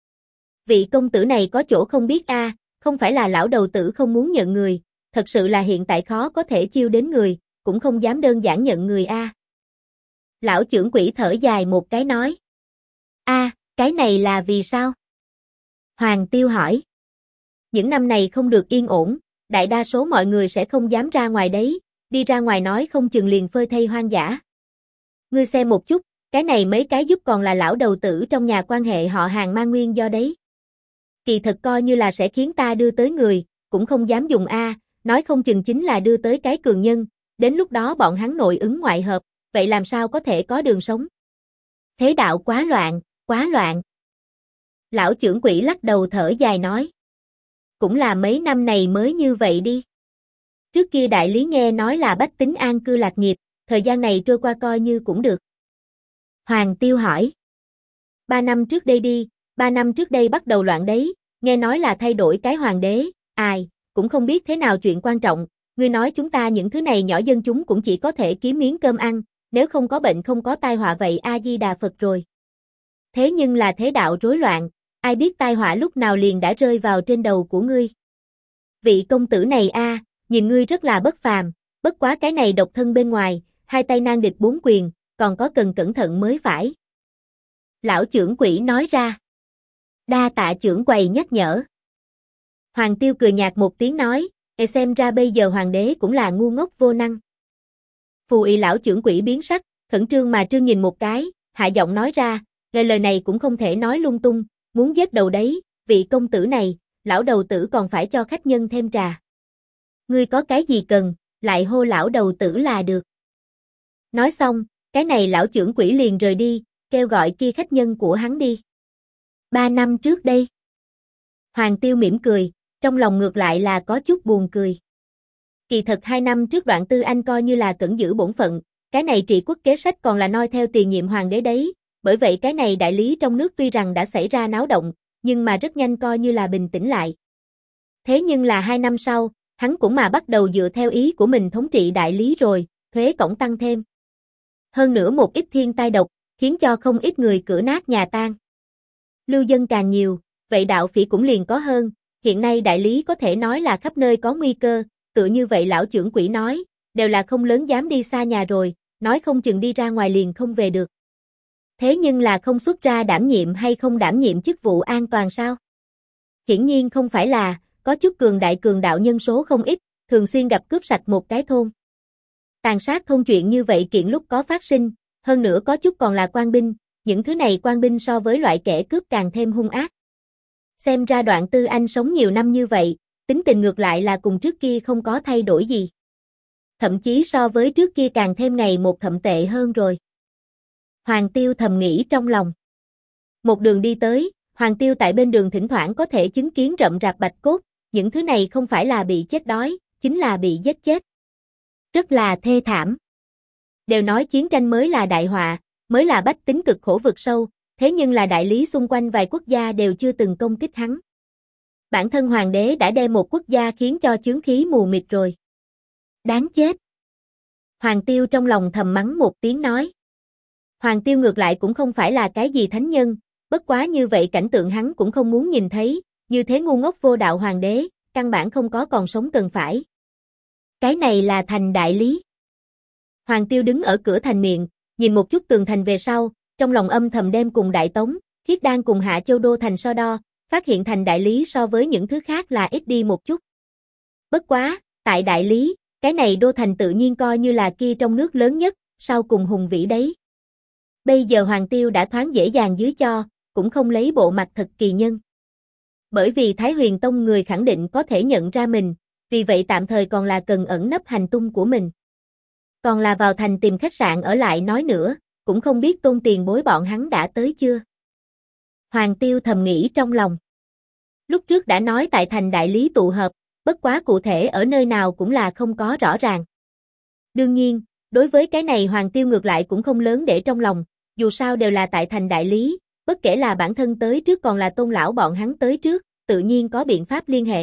Vị công tử này có chỗ không biết không phải là lão đầu tử không muốn nhận người, thật sự là hiện tại khó có thể chiêu đến người, cũng không dám đơn giản nhận người Lão trưởng quỹ thở dài một cái nói. Cái này là vì sao? Hoàng Tiêu hỏi. Những năm này không được yên ổn, đại đa số mọi người sẽ không dám ra ngoài đấy, đi ra ngoài nói không chừng liền phơi thây hoang dã. Ngươi xem một chút, cái này mấy cái giúp còn là lão đầu tử trong nhà quan hệ họ hàng mang nguyên do đấy. Kỳ thật coi như là sẽ khiến ta đưa tới người, cũng không dám dùng nói không chừng chính là đưa tới cái cường nhân, đến lúc đó bọn hắn nội ứng ngoại hợp, vậy làm sao có thể có đường sống? Thế đạo quá loạn, quá loạn. Lão trưởng quỹ lắc đầu thở dài nói. Cũng là mấy năm này mới như vậy đi. Trước kia đại lý nghe nói là bách tính an cư lạc nghiệp, thời gian này trôi qua coi như cũng được. Hoàng Tiêu hỏi. 3 năm trước đây đi, 3 năm trước đây bắt đầu loạn đấy, nghe nói là thay đổi cái hoàng đế, ai, cũng không biết thế nào chuyện quan trọng, ngươi nói chúng ta những thứ này nhỏ dân chúng cũng chỉ có thể kiếm miếng cơm ăn, nếu không có bệnh không có tai họa vậy A-di-đà Phật rồi. Thế nhưng là thế đạo rối loạn, ai biết tai họa lúc nào liền đã rơi vào trên đầu của ngươi. Vị công tử này nhìn ngươi rất là bất phàm, bất quá cái này độc thân bên ngoài, hai tay nan địch bốn quyền, còn có cần cẩn thận mới phải. Lão trưởng quỹ nói ra. Đa tạ trưởng quầy nhắc nhở. Hoàng Tiêu cười nhạt một tiếng nói, xem ra bây giờ hoàng đế cũng là ngu ngốc vô năng. Phù ỵ lão trưởng quỹ biến sắc, khẩn trương mà trương nhìn một cái, hạ giọng nói ra, lời này cũng không thể nói lung tung, muốn giết đầu đấy, vị công tử này, lão đầu tử còn phải cho khách nhân thêm trà. Ngươi có cái gì cần, lại hô lão đầu tử là được. Nói xong, cái này lão trưởng quỹ liền rời đi, kêu gọi kia khách nhân của hắn đi. 3 năm trước đây. Hoàng Tiêu mỉm cười, trong lòng ngược lại là có chút buồn cười. Kỳ thật 2 năm trước Đoạn Tư Anh coi như là cẩn giữ bổn phận, cái này trị quốc kế sách còn là noi theo tiền nhiệm hoàng đế đấy, bởi vậy cái này đại lý trong nước tuy rằng đã xảy ra náo động, nhưng mà rất nhanh coi như là bình tĩnh lại. Thế nhưng là 2 năm sau, hắn cũng mà bắt đầu dựa theo ý của mình thống trị đại lý rồi, thuế cổng tăng thêm. Hơn nữa một ít thiên tai độc, khiến cho không ít người cửa nát nhà tan. Lưu dân càng nhiều, vậy đạo phỉ cũng liền có hơn, hiện nay đại lý có thể nói là khắp nơi có nguy cơ, tựa như vậy lão trưởng quỹ nói, đều là không lớn dám đi xa nhà rồi, nói không chừng đi ra ngoài liền không về được. Thế nhưng là không xuất ra đảm nhiệm hay không đảm nhiệm chức vụ an toàn sao? Hiển nhiên không phải là, có chút cường đại cường đạo nhân số không ít, thường xuyên gặp cướp sạch một cái thôn. Tàn sát thôn chuyện như vậy kiện lúc có phát sinh, hơn nữa có chút còn là quan binh, những thứ này quan binh so với loại kẻ cướp càng thêm hung ác. Xem ra Đoạn Tư Anh sống nhiều năm như vậy, tính tình ngược lại là cùng trước kia không có thay đổi gì. Thậm chí so với trước kia càng thêm ngày một thậm tệ hơn rồi. Hoàng Tiêu thầm nghĩ trong lòng. Một đường đi tới, Hoàng Tiêu tại bên đường thỉnh thoảng có thể chứng kiến rậm rạp bạch cốt, những thứ này không phải là bị chết đói, chính là bị giết chết. Rất là thê thảm. Đều nói chiến tranh mới là đại họa, mới là bách tính cực khổ vực sâu, thế nhưng là đại lý xung quanh vài quốc gia đều chưa từng công kích hắn. Bản thân hoàng đế đã đem một quốc gia khiến cho chướng khí mù mịt rồi. Đáng chết. Hoàng Tiêu trong lòng thầm mắng một tiếng nói. Hoàng Tiêu ngược lại cũng không phải là cái gì thánh nhân, bất quá như vậy cảnh tượng hắn cũng không muốn nhìn thấy, như thế ngu ngốc vô đạo hoàng đế, căn bản không có còn sống cần phải. Cái này là thành đại lý. Hoàng Tiêu đứng ở cửa thành miệng, nhìn một chút tường thành về sau, trong lòng âm thầm đem cùng Đại Tống, Khiết Đan cùng Hạ Châu Đô thành so đo, phát hiện thành đại lý so với những thứ khác là ít đi một chút. Bất quá, tại đại lý, cái này đô thành tự nhiên coi như là kia trong nước lớn nhất, sau cùng hùng vĩ đấy. Bây giờ Hoàng Tiêu đã thoáng dễ dàng dưới cho, cũng không lấy bộ mặt thật kỳ nhân. Bởi vì Thái Huyền Tông người khẳng định có thể nhận ra mình, vì vậy tạm thời còn là cần ẩn nấp hành tung của mình. Còn là vào thành tìm khách sạn ở lại nói nữa, cũng không biết Tôn tiền bối bọn hắn đã tới chưa. Hoàng Tiêu thầm nghĩ trong lòng. Lúc trước đã nói tại thành đại lý tụ hợp, bất quá cụ thể ở nơi nào cũng là không có rõ ràng. Đương nhiên, đối với cái này Hoàng Tiêu ngược lại cũng không lớn để trong lòng, dù sao đều là tại thành đại lý, bất kể là bản thân tới trước còn là Tôn lão bọn hắn tới trước, tự nhiên có biện pháp liên hệ.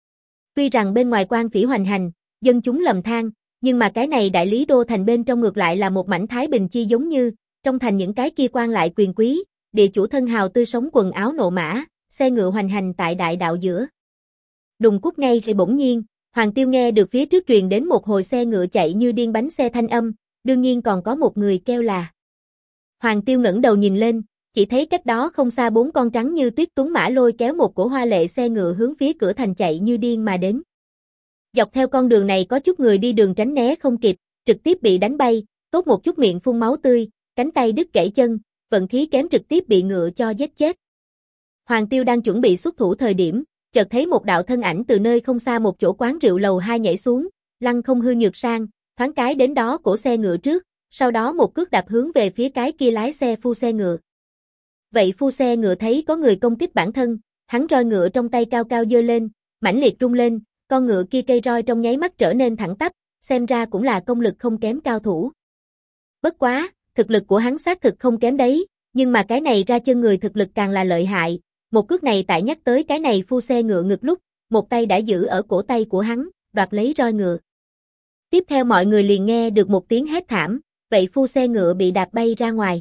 Tuy rằng bên ngoài quan phỉ hoành hành, dân chúng lầm than, nhưng mà cái này đại lý đô thành bên trong ngược lại là một mảnh thái bình chi giống như, trong thành những cái kia quan lại quyền quý, địa chủ thân hào tươi sống quần áo nộ mã, xe ngựa hoành hành tại đại đạo giữa. Đùng cút ngay thì bỗng nhiên, Hoàng Tiêu nghe được phía trước truyền đến một hồi xe ngựa chạy như điên bánh xe thanh âm, đương nhiên còn có một người kêu là. Hoàng Tiêu ngẩng đầu nhìn lên, chỉ thấy cách đó không xa 4 con trắng như tuyết tuấn mã lôi kéo một cỗ hoa lệ xe ngựa hướng phía cửa thành chạy như điên mà đến. Dọc theo con đường này có chút người đi đường tránh né không kịp, trực tiếp bị đánh bay, tốt một chút miệng phun máu tươi, cánh tay đứt gãy chân, vận khí kém trực tiếp bị ngựa cho giết chết. Hoàng Tiêu đang chuẩn bị xuất thủ thời điểm, chợt thấy một đạo thân ảnh từ nơi không xa một chỗ quán rượu lầu 2 nhảy xuống, lăng không hư nhược sang, thoáng cái đến đó cổ xe ngựa trước, sau đó một cước đạp hướng về phía cái kia lái xe phu xe ngựa. Vậy phu xe ngựa thấy có người công kích bản thân, hắn roi ngựa trong tay cao cao giơ lên, mãnh liệt rung lên, con ngựa kia cây roi trong nháy mắt trở nên thẳng tắp, xem ra cũng là công lực không kém cao thủ. Bất quá, thực lực của hắn xác thực không kém đấy, nhưng mà cái này ra chân người thực lực càng là lợi hại, một cước này tại nhắc tới cái này phu xe ngựa ngực lúc, một tay đã giữ ở cổ tay của hắn, đoạt lấy roi ngựa. Tiếp theo mọi người liền nghe được một tiếng hét thảm, vậy phu xe ngựa bị đạp bay ra ngoài.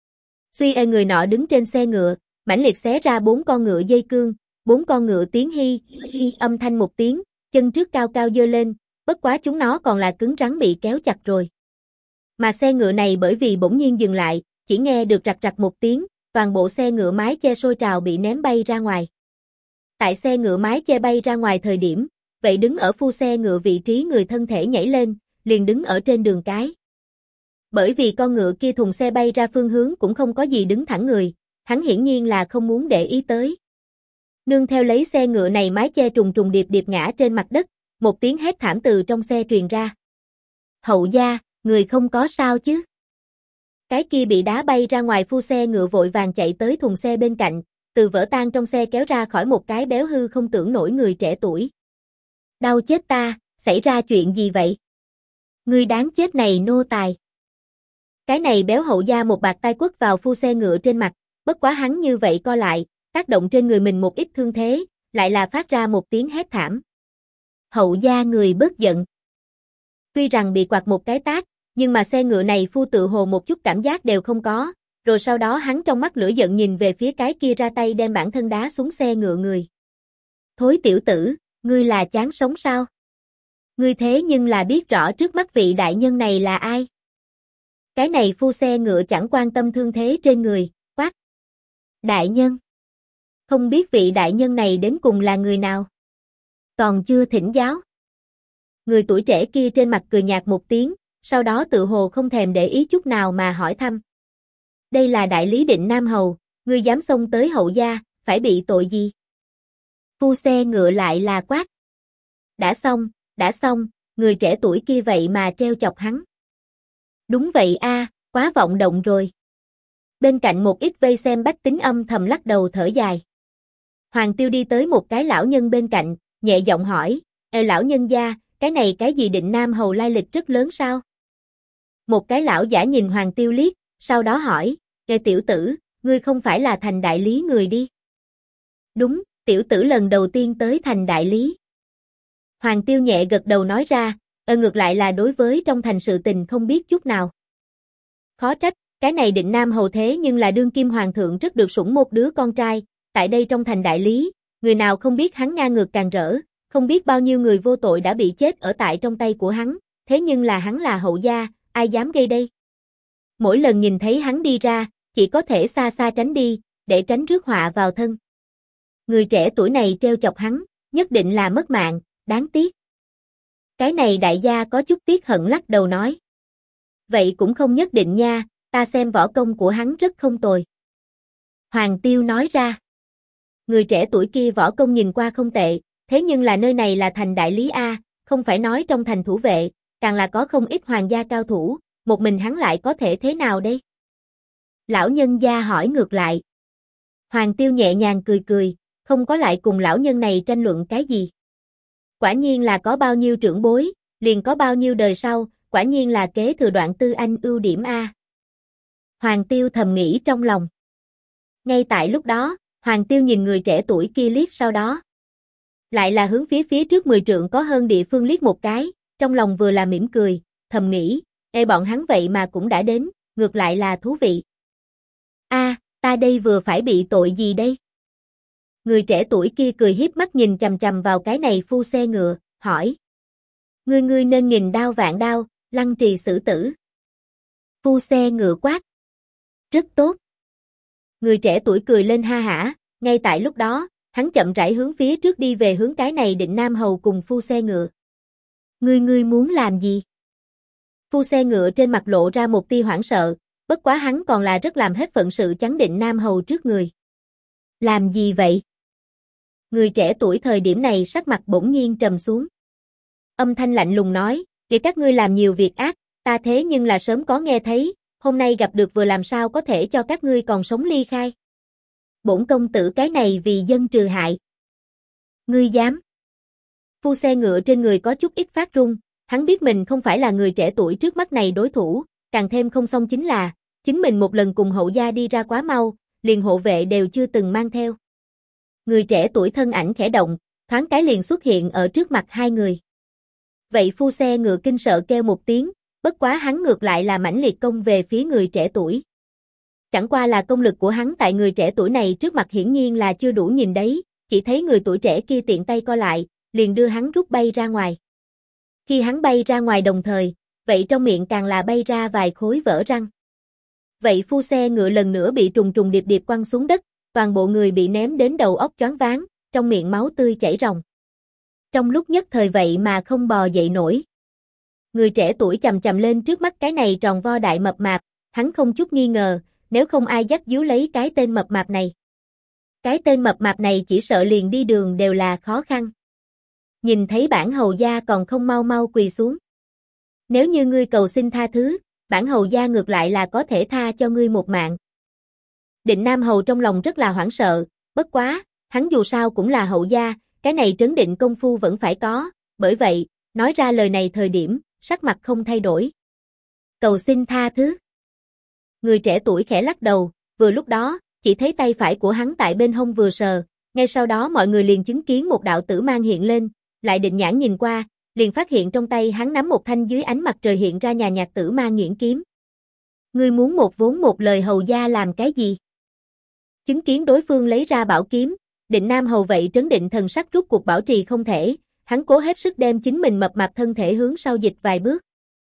Suy người nọ đứng trên xe ngựa, mãnh liệt xé ra 4 con ngựa dây cương, 4 con ngựa tiếng hi âm thanh một tiếng, chân trước cao cao giơ lên, bất quá chúng nó còn là cứng rắn bị kéo chặt rồi. Mà xe ngựa này bởi vì bỗng nhiên dừng lại, chỉ nghe được rạch rạch một tiếng, toàn bộ xe ngựa mái che sôi trào bị ném bay ra ngoài. Tại xe ngựa mái che bay ra ngoài thời điểm, vậy đứng ở phu xe ngựa vị trí người thân thể nhảy lên, liền đứng ở trên đường cái. Bởi vì con ngựa kia thùng xe bay ra phương hướng cũng không có gì đứng thẳng người, hắn hiển nhiên là không muốn để ý tới. Nương theo lấy xe ngựa này mái che trùng trùng điệp điệp ngã trên mặt đất, một tiếng hét thảm từ trong xe truyền ra. Hậu gia, người không có sao chứ? Cái kia bị đá bay ra ngoài phu xe ngựa vội vàng chạy tới thùng xe bên cạnh, từ vỡ tan trong xe kéo ra khỏi một cái béo hư không tưởng nổi người trẻ tuổi. Đau chết ta, xảy ra chuyện gì vậy? Người đáng chết này nô tài. Cái này béo hậu gia một bạt tay quất vào phu xe ngựa trên mặt, bất quá hắn như vậy co lại, tác động trên người mình một ít thương thế, lại là phát ra một tiếng hét thảm. Hậu gia người bớt giận. Tuy rằng bị quạt một cái tát, nhưng mà xe ngựa này phu tự hồ một chút cảm giác đều không có, rồi sau đó hắn trong mắt lửa giận nhìn về phía cái kia ra tay đem bản thân đá xuống xe ngựa người. Thối tiểu tử, ngươi là chán sống sao? Ngươi thế nhưng là biết rõ trước mắt vị đại nhân này là ai? Cái này phu xe ngựa chẳng quan tâm thương thế trên người, quát. Đại nhân. Không biết vị đại nhân này đến cùng là người nào? Còn chưa thỉnh giáo. Người tuổi trẻ kia trên mặt cười nhạt một tiếng, sau đó tự hồ không thèm để ý chút nào mà hỏi thăm. Đây là đại lý Định Nam Hầu, ngươi dám xông tới hậu gia, phải bị tội gì? Phu xe ngựa lại là quát. Đã xong, người trẻ tuổi kia vậy mà treo chọc hắn. Đúng vậy a, quá vọng động rồi. Bên cạnh một ít vây xem bách tính âm thầm lắc đầu thở dài. Hoàng Tiêu đi tới một cái lão nhân bên cạnh, nhẹ giọng hỏi, lão nhân gia, cái này cái gì Định Nam Hầu lai lịch rất lớn sao? Một cái lão giả nhìn Hoàng Tiêu liếc, sau đó hỏi, tiểu tử, ngươi không phải là thành đại lý người đi? Đúng, tiểu tử lần đầu tiên tới thành đại lý. Hoàng Tiêu nhẹ gật đầu nói ra, ngược lại là đối với trong thành sự tình không biết chút nào. Khó trách, cái này Định Nam Hầu thế nhưng là đương kim hoàng thượng rất được sủng một đứa con trai, tại đây trong thành đại lý, người nào không biết hắn ngang ngược càng rỡ, không biết bao nhiêu người vô tội đã bị chết ở tại trong tay của hắn, thế nhưng là hắn là hậu gia, ai dám gây đây? Mỗi lần nhìn thấy hắn đi ra, chỉ có thể xa xa tránh đi, để tránh rước họa vào thân. Người trẻ tuổi này treo chọc hắn, nhất định là mất mạng, đáng tiếc. Cái này đại gia có chút tiếc hận lắc đầu nói. Vậy cũng không nhất định nha, ta xem võ công của hắn rất không tồi. Hoàng Tiêu nói ra. Người trẻ tuổi kia võ công nhìn qua không tệ, thế nhưng là nơi này là thành đại lý A, không phải nói trong thành thủ vệ, càng là có không ít hoàng gia cao thủ, một mình hắn lại có thể thế nào đây? Lão nhân gia hỏi ngược lại. Hoàng Tiêu nhẹ nhàng cười cười, không có lại cùng lão nhân này tranh luận cái gì. Quả nhiên là có bao nhiêu trưởng bối, liền có bao nhiêu đời sau, quả nhiên là kế thừa Đoạn Tư Anh ưu điểm A. Hoàng Tiêu thầm nghĩ trong lòng. Ngay tại lúc đó, Hoàng Tiêu nhìn người trẻ tuổi kia liếc sau đó. Lại là hướng phía trước 10 trượng có hơn địa phương liếc một cái, trong lòng vừa là mỉm cười, thầm nghĩ, bọn hắn vậy mà cũng đã đến, ngược lại là thú vị. Ta đây vừa phải bị tội gì đây? Người trẻ tuổi kia cười hiếp mắt nhìn chằm chằm vào cái này phu xe ngựa, hỏi. Ngươi nên nghìn đao vạn đao, lăng trì xử tử. Phu xe ngựa quát. Rất tốt. Người trẻ tuổi cười lên ha hả, ngay tại lúc đó, hắn chậm rãi hướng phía trước đi về hướng cái này Định Nam Hầu cùng phu xe ngựa. Ngươi muốn làm gì? Phu xe ngựa trên mặt lộ ra một tia hoảng sợ, bất quá hắn còn là rất làm hết phận sự chắn Định Nam Hầu trước người. Làm gì vậy? Người trẻ tuổi thời điểm này sắc mặt bỗng nhiên trầm xuống. Âm thanh lạnh lùng nói, Vì các ngươi làm nhiều việc ác, ta thế nhưng là sớm có nghe thấy, hôm nay gặp được vừa làm sao có thể cho các ngươi còn sống ly khai. Bổn công tử cái này vì dân trừ hại. Ngươi dám? Phu xe ngựa trên người có chút ít phát run, hắn biết mình không phải là người trẻ tuổi trước mắt này đối thủ, càng thêm không xong chính là, chính mình một lần cùng hậu gia đi ra quá mau, liền hộ vệ đều chưa từng mang theo. Người trẻ tuổi thân ảnh khẽ động, thoáng cái liền xuất hiện ở trước mặt hai người. Vậy phu xe ngựa kinh sợ kêu một tiếng, bất quá hắn ngược lại là mãnh liệt công về phía người trẻ tuổi. Chẳng qua là công lực của hắn tại người trẻ tuổi này trước mặt hiển nhiên là chưa đủ nhìn đấy, chỉ thấy người tuổi trẻ kia tiện tay co lại, liền đưa hắn rút bay ra ngoài. Khi hắn bay ra ngoài đồng thời, vậy trong miệng càng là bay ra vài khối vỡ răng. Vậy phu xe ngựa lần nữa bị trùng trùng điệp điệp quăng xuống đất, toàn bộ người bị ném đến đầu óc choáng váng, trong miệng máu tươi chảy ròng. Trong lúc nhất thời vậy mà không bò dậy nổi. Người trẻ tuổi chầm chầm lên trước mắt cái này tròn vo đại mập mạp, hắn không chút nghi ngờ, nếu không ai dắt díu lấy cái tên mập mạp này. Cái tên mập mạp này chỉ sợ liền đi đường đều là khó khăn. Nhìn thấy bản hầu gia còn không mau mau quỳ xuống. Nếu như ngươi cầu xin tha thứ, bản hầu gia ngược lại là có thể tha cho ngươi một mạng. Định Nam hầu trong lòng rất là hoảng sợ, bất quá, hắn dù sao cũng là hậu gia, cái này trấn định công phu vẫn phải có, bởi vậy, nói ra lời này thời điểm, sắc mặt không thay đổi. Cầu xin tha thứ. Người trẻ tuổi khẽ lắc đầu, vừa lúc đó, chỉ thấy tay phải của hắn tại bên hông vừa sờ, ngay sau đó mọi người liền chứng kiến một đạo tử mang hiện lên, lại định nhãn nhìn qua, liền phát hiện trong tay hắn nắm một thanh dưới ánh mặt trời hiện ra nhà nhạt tử mang nghiễn kiếm. Ngươi muốn một vốn một lời hầu gia làm cái gì? Chứng kiến đối phương lấy ra bảo kiếm, Định Nam hầu vậy trấn định thần sắc rút cuộc bảo trì không thể, hắn cố hết sức đem chính mình mập mạp thân thể hướng sau dịch vài bước.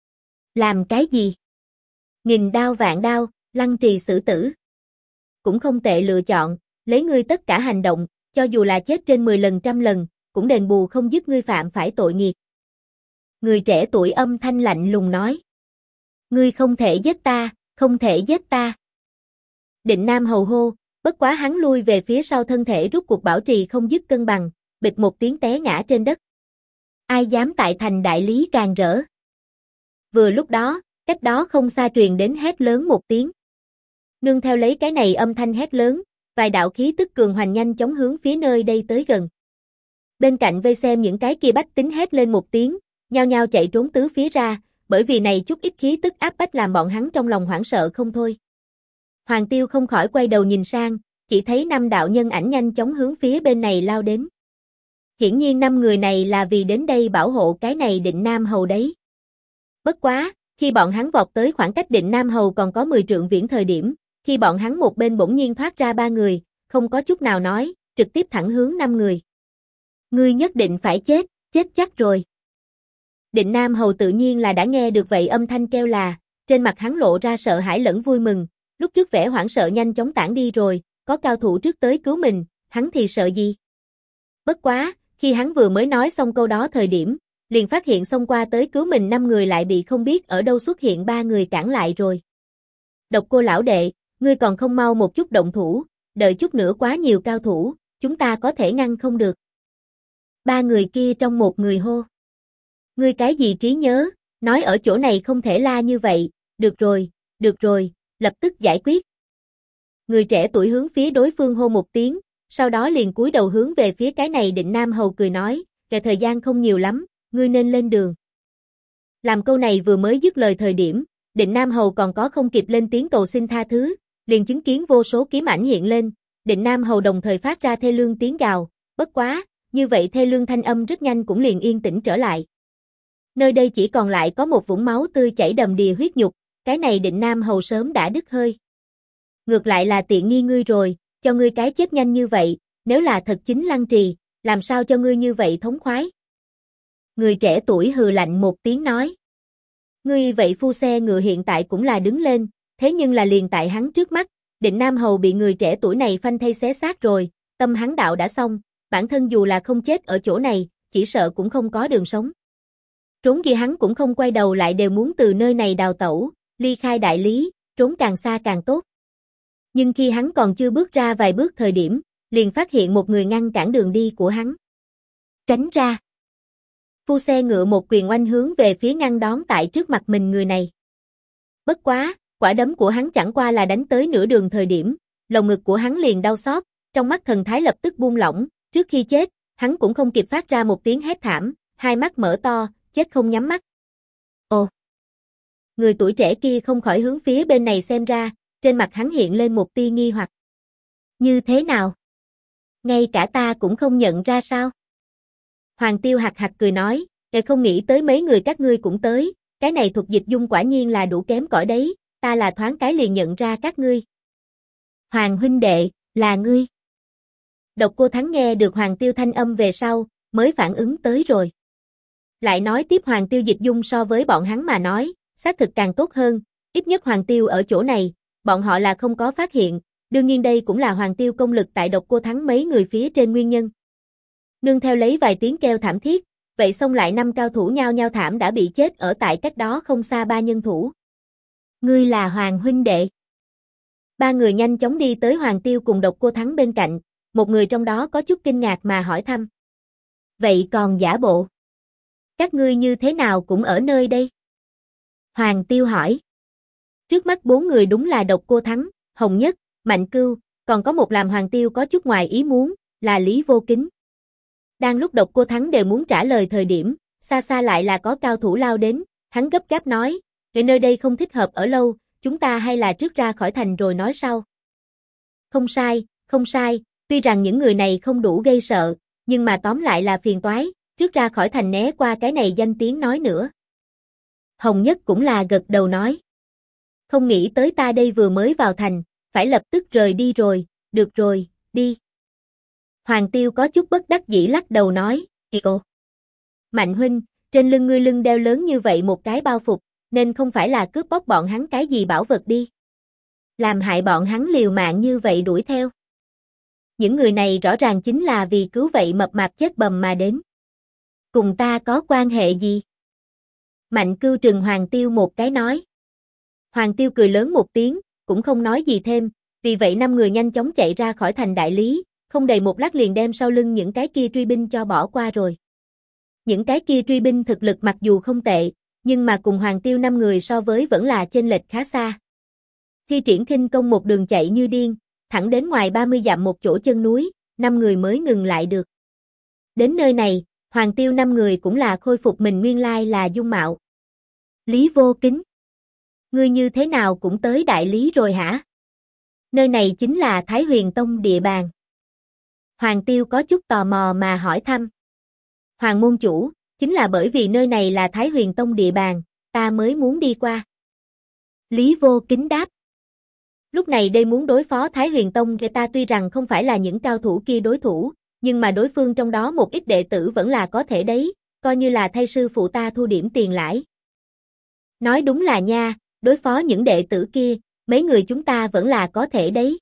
Làm cái gì? Nghìn đao vạn đao, lăng trì xử tử. Cũng không tệ lựa chọn, lấy ngươi tất cả hành động, cho dù là chết trên 10 lần trăm lần, cũng đền bù không dứt ngươi phạm phải tội nghiệt. Người trẻ tuổi âm thanh lạnh lùng nói. Ngươi không thể giết ta, không thể giết ta. Định Nam hầu hô, bất quá hắn lui về phía sau thân thể rút cuộc bảo trì không dứt cân bằng, bịch một tiếng té ngã trên đất. Ai dám tại thành đại lý càng rỡ. Vừa lúc đó, cách đó không xa truyền đến hét lớn một tiếng. Nương theo lấy cái này âm thanh hét lớn, vài đạo khí tức cường hoành nhanh chóng hướng phía nơi đây tới gần. Bên cạnh vây xem những cái kia bách tính hét lên một tiếng, nhao nhao chạy trốn tứ phía ra, bởi vì này chút ít khí tức áp bách làm bọn hắn trong lòng hoảng sợ không thôi. Hoàng Tiêu không khỏi quay đầu nhìn sang, chỉ thấy 5 đạo nhân ảnh nhanh chóng hướng phía bên này lao đến. Hiển nhiên 5 người này là vì đến đây bảo hộ cái này Định Nam hầu đấy. Bất quá, khi bọn hắn vọt tới khoảng cách Định Nam hầu còn có 10 trượng viễn thời điểm, khi bọn hắn một bên bỗng nhiên thoát ra 3 người, không có chút nào nói, trực tiếp thẳng hướng 5 người. Ngươi nhất định phải chết, chết chắc rồi. Định Nam hầu tự nhiên là đã nghe được vậy âm thanh kêu là, trên mặt hắn lộ ra sợ hãi lẫn vui mừng, lúc trước vẻ hoảng sợ nhanh chóng tản đi rồi, có cao thủ trước tới cứu mình, hắn thì sợ gì? Bất quá, khi hắn vừa mới nói xong câu đó thời điểm, liền phát hiện xông qua tới cứu mình 5 người lại bị không biết ở đâu xuất hiện 3 người cản lại rồi. Độc Cô lão đệ, ngươi còn không mau một chút động thủ, đợi chút nữa quá nhiều cao thủ, chúng ta có thể ngăn không được. 3 người kia trong một người hô. Ngươi cái gì trí nhớ, nói ở chỗ này không thể la như vậy, được rồi, lập tức giải quyết. Người trẻ tuổi hướng phía đối phương hô một tiếng, sau đó liền cúi đầu hướng về phía cái này Định Nam hầu cười nói, kể thời gian không nhiều lắm, ngươi nên lên đường. Làm câu này vừa mới dứt lời thời điểm, Định Nam hầu còn có không kịp lên tiếng cầu xin tha thứ, liền chứng kiến vô số kiếm ảnh hiện lên, Định Nam hầu đồng thời phát ra thê lương tiếng gào, bất quá, như vậy thê lương thanh âm rất nhanh cũng liền yên tĩnh trở lại. Nơi đây chỉ còn lại có một vũng máu tươi chảy đầm đìa huyết nhục, cái này Định Nam hầu sớm đã đứt hơi. Ngược lại là tiện nghi ngươi rồi, cho ngươi cái chết nhanh như vậy, nếu là thật chính lăng trì, làm sao cho ngươi như vậy thống khoái. Người trẻ tuổi hừ lạnh một tiếng nói. Ngươi vậy phu xe ngựa hiện tại cũng là đứng lên, thế nhưng là liền tại hắn trước mắt, Định Nam hầu bị người trẻ tuổi này phanh thây xé xác rồi, tâm hắn đạo đã xong, bản thân dù là không chết ở chỗ này, chỉ sợ cũng không có đường sống. Trốn kia hắn cũng không quay đầu lại đều muốn từ nơi này đào tẩu, ly khai đại lý, trốn càng xa càng tốt. Nhưng khi hắn còn chưa bước ra vài bước thời điểm, liền phát hiện một người ngăn cản đường đi của hắn. Tránh ra. Phu xe ngựa một quyền oanh hướng về phía ngăn đón tại trước mặt mình người này. Bất quá, quả đấm của hắn chẳng qua là đánh tới nửa đường thời điểm, lồng ngực của hắn liền đau xót, trong mắt thần thái lập tức buông lỏng, trước khi chết, hắn cũng không kịp phát ra một tiếng hét thảm, hai mắt mở to, chết không nhắm mắt. Ồ! Người tuổi trẻ kia không khỏi hướng phía bên này xem ra, trên mặt hắn hiện lên một tia nghi hoặc. Như thế nào? Ngay cả ta cũng không nhận ra sao? Hoàng Tiêu hạc hạc cười nói, không nghĩ tới mấy người các ngươi cũng tới, cái này thuật dịch dung quả nhiên là đủ kém cỏi đấy, ta là thoáng cái liền nhận ra các ngươi. Hoàng huynh đệ, là ngươi. Độc Cô Thắng nghe được Hoàng Tiêu thanh âm về sau, mới phản ứng tới rồi. Lại nói tiếp Hoàng Tiêu dịch dung so với bọn hắn mà nói, xác thực càng tốt hơn, ít nhất Hoàng Tiêu ở chỗ này, bọn họ là không có phát hiện, đương nhiên đây cũng là Hoàng Tiêu công lực tại Độc Cô Thắng mấy người phía trên nguyên nhân. Nương theo lấy vài tiếng kêu thảm thiết, vậy xông lại 5 cao thủ nhao nhao thảm đã bị chết ở tại cách đó không xa 3 nhân thủ. Ngươi là Hoàng huynh đệ. 3 người nhanh chóng đi tới Hoàng Tiêu cùng Độc Cô Thắng bên cạnh, một người trong đó có chút kinh ngạc mà hỏi thăm. Vậy còn giả bộ? Các ngươi như thế nào cũng ở nơi đây? Hoàng Tiêu hỏi. Trước mắt 4 người đúng là Độc Cô Thắng, Hồng Nhất, Mạnh Cưu, còn có một làm Hoàng Tiêu có chút ngoài ý muốn, là Lý Vô Kính. Đang lúc Độc Cô Thắng đều muốn trả lời thời điểm, xa xa lại là có cao thủ lao đến, hắn gấp gáp nói, nơi đây không thích hợp ở lâu, chúng ta hay là trước ra khỏi thành rồi nói sau. Không sai, tuy rằng những người này không đủ gây sợ, nhưng mà tóm lại là phiền toái, trước ra khỏi thành né qua cái này danh tiếng nói nữa. Hồng Nhất cũng là gật đầu nói. Không nghĩ tới ta đây vừa mới vào thành, phải lập tức rời đi rồi, được rồi, đi. Hoàng Tiêu có chút bất đắc dĩ lắc đầu nói, ồ. Mạnh huynh, trên lưng ngươi lưng đeo lớn như vậy một cái bao phục, nên không phải là cướp bóc bọn hắn cái gì bảo vật đi. Làm hại bọn hắn liều mạng như vậy đuổi theo. Những người này rõ ràng chính là vì cứu vậy mập mạp chết bầm mà đến. Cùng ta có quan hệ gì? Mạnh Cưu trừng Hoàng Tiêu một cái nói. Hoàng Tiêu cười lớn một tiếng, cũng không nói gì thêm, vì vậy 5 người nhanh chóng chạy ra khỏi thành đại lý, không đầy một lát liền đem sau lưng những cái kia truy binh cho bỏ qua rồi. Những cái kia truy binh thực lực mặc dù không tệ, nhưng mà cùng Hoàng Tiêu 5 người so với vẫn là chênh lệch khá xa. Thi triển khinh công một đường chạy như điên, thẳng đến ngoài 30 dặm một chỗ chân núi, 5 người mới ngừng lại được. Đến nơi này, Hoàng Tiêu 5 người cũng là khôi phục mình nguyên lai là dung mạo. Lý Vô Kính, ngươi như thế nào cũng tới đại lý rồi hả? Nơi này chính là Thái Huyền Tông địa bàn. Hoàng Tiêu có chút tò mò mà hỏi thăm. Hoàng môn chủ, chính là bởi vì nơi này là Thái Huyền Tông địa bàn, ta mới muốn đi qua. Lý Vô Kính đáp. Lúc này đây muốn đối phó Thái Huyền Tông thì ta tuy rằng không phải là những cao thủ kia đối thủ, nhưng mà đối phương trong đó một ít đệ tử vẫn là có thể đấy, coi như là thay sư phụ ta thu điểm tiền lãi. Nói đúng là nha, đối phó những đệ tử kia, mấy người chúng ta vẫn là có thể đấy.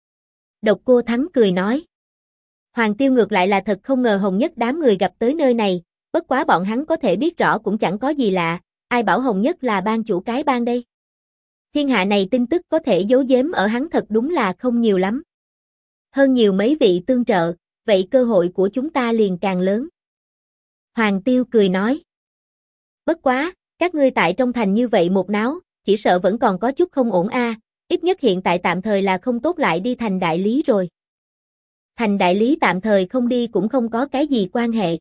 Độc Cô Thắng cười nói. Hoàng Tiêu ngược lại là thật không ngờ Hồng Nhất đám người gặp tới nơi này, bất quá bọn hắn có thể biết rõ cũng chẳng có gì lạ, ai bảo Hồng Nhất là ban chủ cái bang đây. Thiên hạ này tin tức có thể giấu giếm ở hắn thật đúng là không nhiều lắm. Hơn nhiều mấy vị tương trợ, vậy cơ hội của chúng ta liền càng lớn. Hoàng Tiêu cười nói. Bất quá, các ngươi tại trong thành như vậy một náo, chỉ sợ vẫn còn có chút không ổn a, ít nhất hiện tại tạm thời là không tốt lại đi thành đại lý rồi. Thành đại lý tạm thời không đi cũng không có cái gì quan hệ.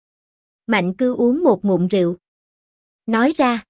Mạnh Cưu uống một ngụm rượu. Nói ra.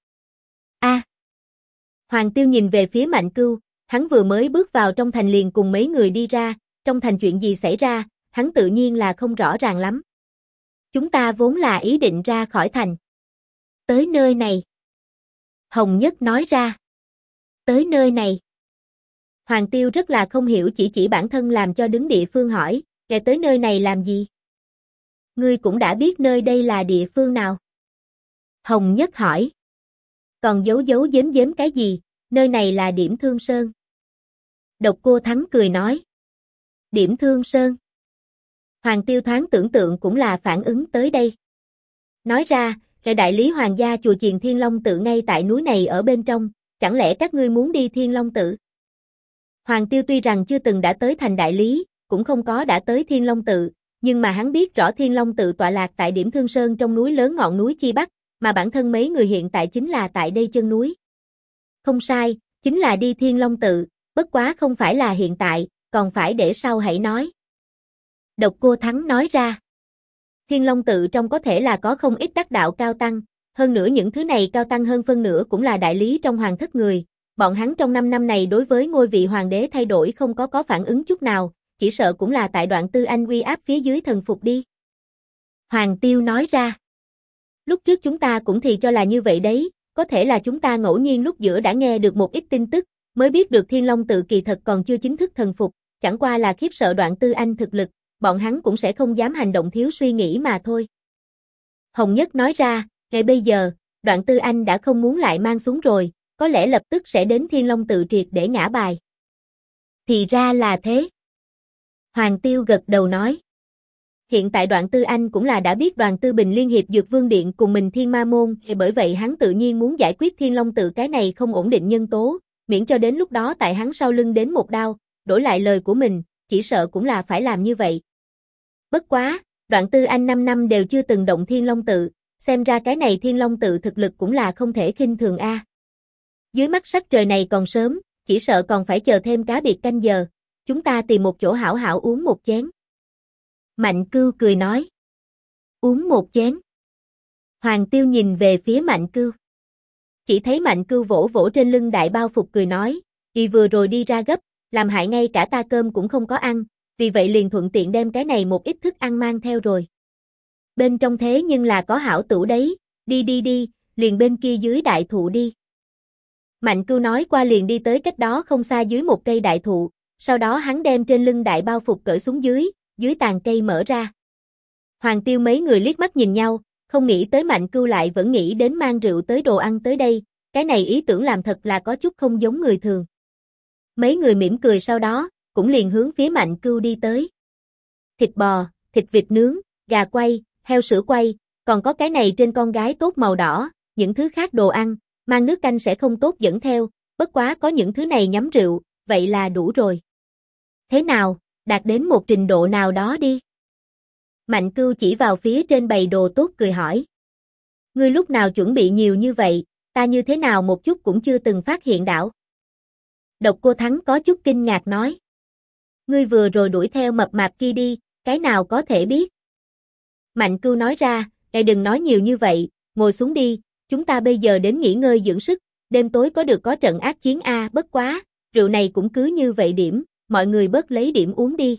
Hoàng Tiêu nhìn về phía Mạnh Cưu, hắn vừa mới bước vào trong thành liền cùng mấy người đi ra, trong thành chuyện gì xảy ra, hắn tự nhiên là không rõ ràng lắm. Chúng ta vốn là ý định ra khỏi thành. Tới nơi này. Hồng Nhất nói ra. Tới nơi này. Hoàng Tiêu rất là không hiểu chỉ bản thân làm cho đứng địa phương hỏi, kẻ tới nơi này làm gì? Ngươi cũng đã biết nơi đây là địa phương nào? Hồng Nhất hỏi. Còn giấu giếm cái gì, nơi này là Điểm Thương Sơn. Độc Cô Thắng cười nói. Điểm Thương Sơn. Hoàng Tiêu thoáng tưởng tượng cũng là phản ứng tới đây. Nói ra, cái đại lý hoàng gia chùa chiền Thiên Long Tự ngay tại núi này ở bên trong, chẳng lẽ các ngươi muốn đi Thiên Long Tự? Hoàng Tiêu tuy rằng chưa từng đã tới thành đại lý, cũng không có đã tới Thiên Long Tự, nhưng mà hắn biết rõ Thiên Long tự tọa lạc tại điểm Thương Sơn trong núi lớn ngọn núi Chi Bắc, mà bản thân mấy người hiện tại chính là tại đây chân núi. Không sai, chính là đi Thiên Long tự, bất quá không phải là hiện tại, còn phải để sau hãy nói. Độc Cô Thắng nói ra. Thiên Long tự trong có thể là có không ít đắc đạo cao tăng, hơn nữa những thứ này cao tăng hơn phân nửa cũng là đại lý trong hoàng thất người, bọn hắn trong 5 năm này đối với ngôi vị hoàng đế thay đổi không có phản ứng chút nào, chỉ sợ cũng là tại Đoạn Tư Anh uy áp phía dưới thần phục đi. Hoàng Tiêu nói ra. Lúc trước chúng ta cũng thì cho là như vậy đấy, có thể là chúng ta ngẫu nhiên lúc giữa đã nghe được một ít tin tức, mới biết được Thiên Long tự kỳ thật còn chưa chính thức thần phục, chẳng qua là khiếp sợ Đoạn Tư Anh thực lực, bọn hắn cũng sẽ không dám hành động thiếu suy nghĩ mà thôi. Hồng Nhất nói ra, ngay bây giờ, Đoạn Tư Anh đã không muốn lại mang xuống rồi, có lẽ lập tức sẽ đến Thiên Long tự triệt để ngã bài. Thì ra là thế. Hoàng Tiêu gật đầu nói. Hiện tại Đoạn Tư Anh cũng là đã biết Đoàn Tư Bình liên hiệp Dược Vương Điện cùng mình Thiên Ma Môn, thì bởi vậy hắn tự nhiên muốn giải quyết Thiên Long tự cái này không ổn định nhân tố, miễn cho đến lúc đó tại hắn sau lưng đến một đao, đổi lại lời của mình, chỉ sợ cũng là phải làm như vậy. Bất quá, Đoạn Tư Anh 5 năm đều chưa từng động Thiên Long tự, xem ra cái này Thiên Long tự thực lực cũng là không thể khinh thường a. Dưới mắt sắc trời này còn sớm, chỉ sợ còn phải chờ thêm cá biệt canh giờ, chúng ta tìm một chỗ hảo hảo uống một chén. Mạnh Cưu cười nói. Uống một chén. Hoàng Tiêu nhìn về phía Mạnh Cưu. Chỉ thấy Mạnh Cưu vỗ vỗ trên lưng đại bao phục cười nói, vì vừa rồi đi ra gấp, làm hại ngay cả ta cơm cũng không có ăn, vì vậy liền thuận tiện đem cái này một ít thức ăn mang theo rồi. Bên trong thế nhưng là có hảo tủ đấy, đi, liền bên kia dưới đại thụ đi. Mạnh Cưu nói qua liền đi tới cách đó không xa dưới một cây đại thụ, sau đó hắn đem trên lưng đại bao phục cởi xuống dưới tàn cây mở ra. Hoàng Tiêu mấy người liếc mắt nhìn nhau, không nghĩ tới Mạnh Cưu lại vẫn nghĩ đến mang rượu tới đồ ăn tới đây, cái này ý tưởng làm thật là có chút không giống người thường. Mấy người mỉm cười sau đó, cũng liền hướng phía Mạnh Cưu đi tới. Thịt bò, thịt vịt nướng, gà quay, heo sữa quay, còn có cái này trên con gái tốt màu đỏ, những thứ khác đồ ăn, mang nước canh sẽ không tốt dẫn theo, bất quá có những thứ này nhắm rượu, vậy là đủ rồi. Thế nào, đạt đến một trình độ nào đó đi. Mạnh Cưu chỉ vào phía trên bày đồ tốt cười hỏi. Ngươi lúc nào chuẩn bị nhiều như vậy, ta như thế nào một chút cũng chưa từng phát hiện đảo. Độc Cô Thắng có chút kinh ngạc nói. Ngươi vừa rồi đuổi theo mập mạp kia đi, cái nào có thể biết. Mạnh Cưu nói ra, ngài đừng nói nhiều như vậy, ngồi xuống đi, chúng ta bây giờ đến nghỉ ngơi dưỡng sức, đêm tối có trận ác chiến a, bất quá, rượu này cũng cứ như vậy điểm, mọi người bớt lấy điểm uống đi.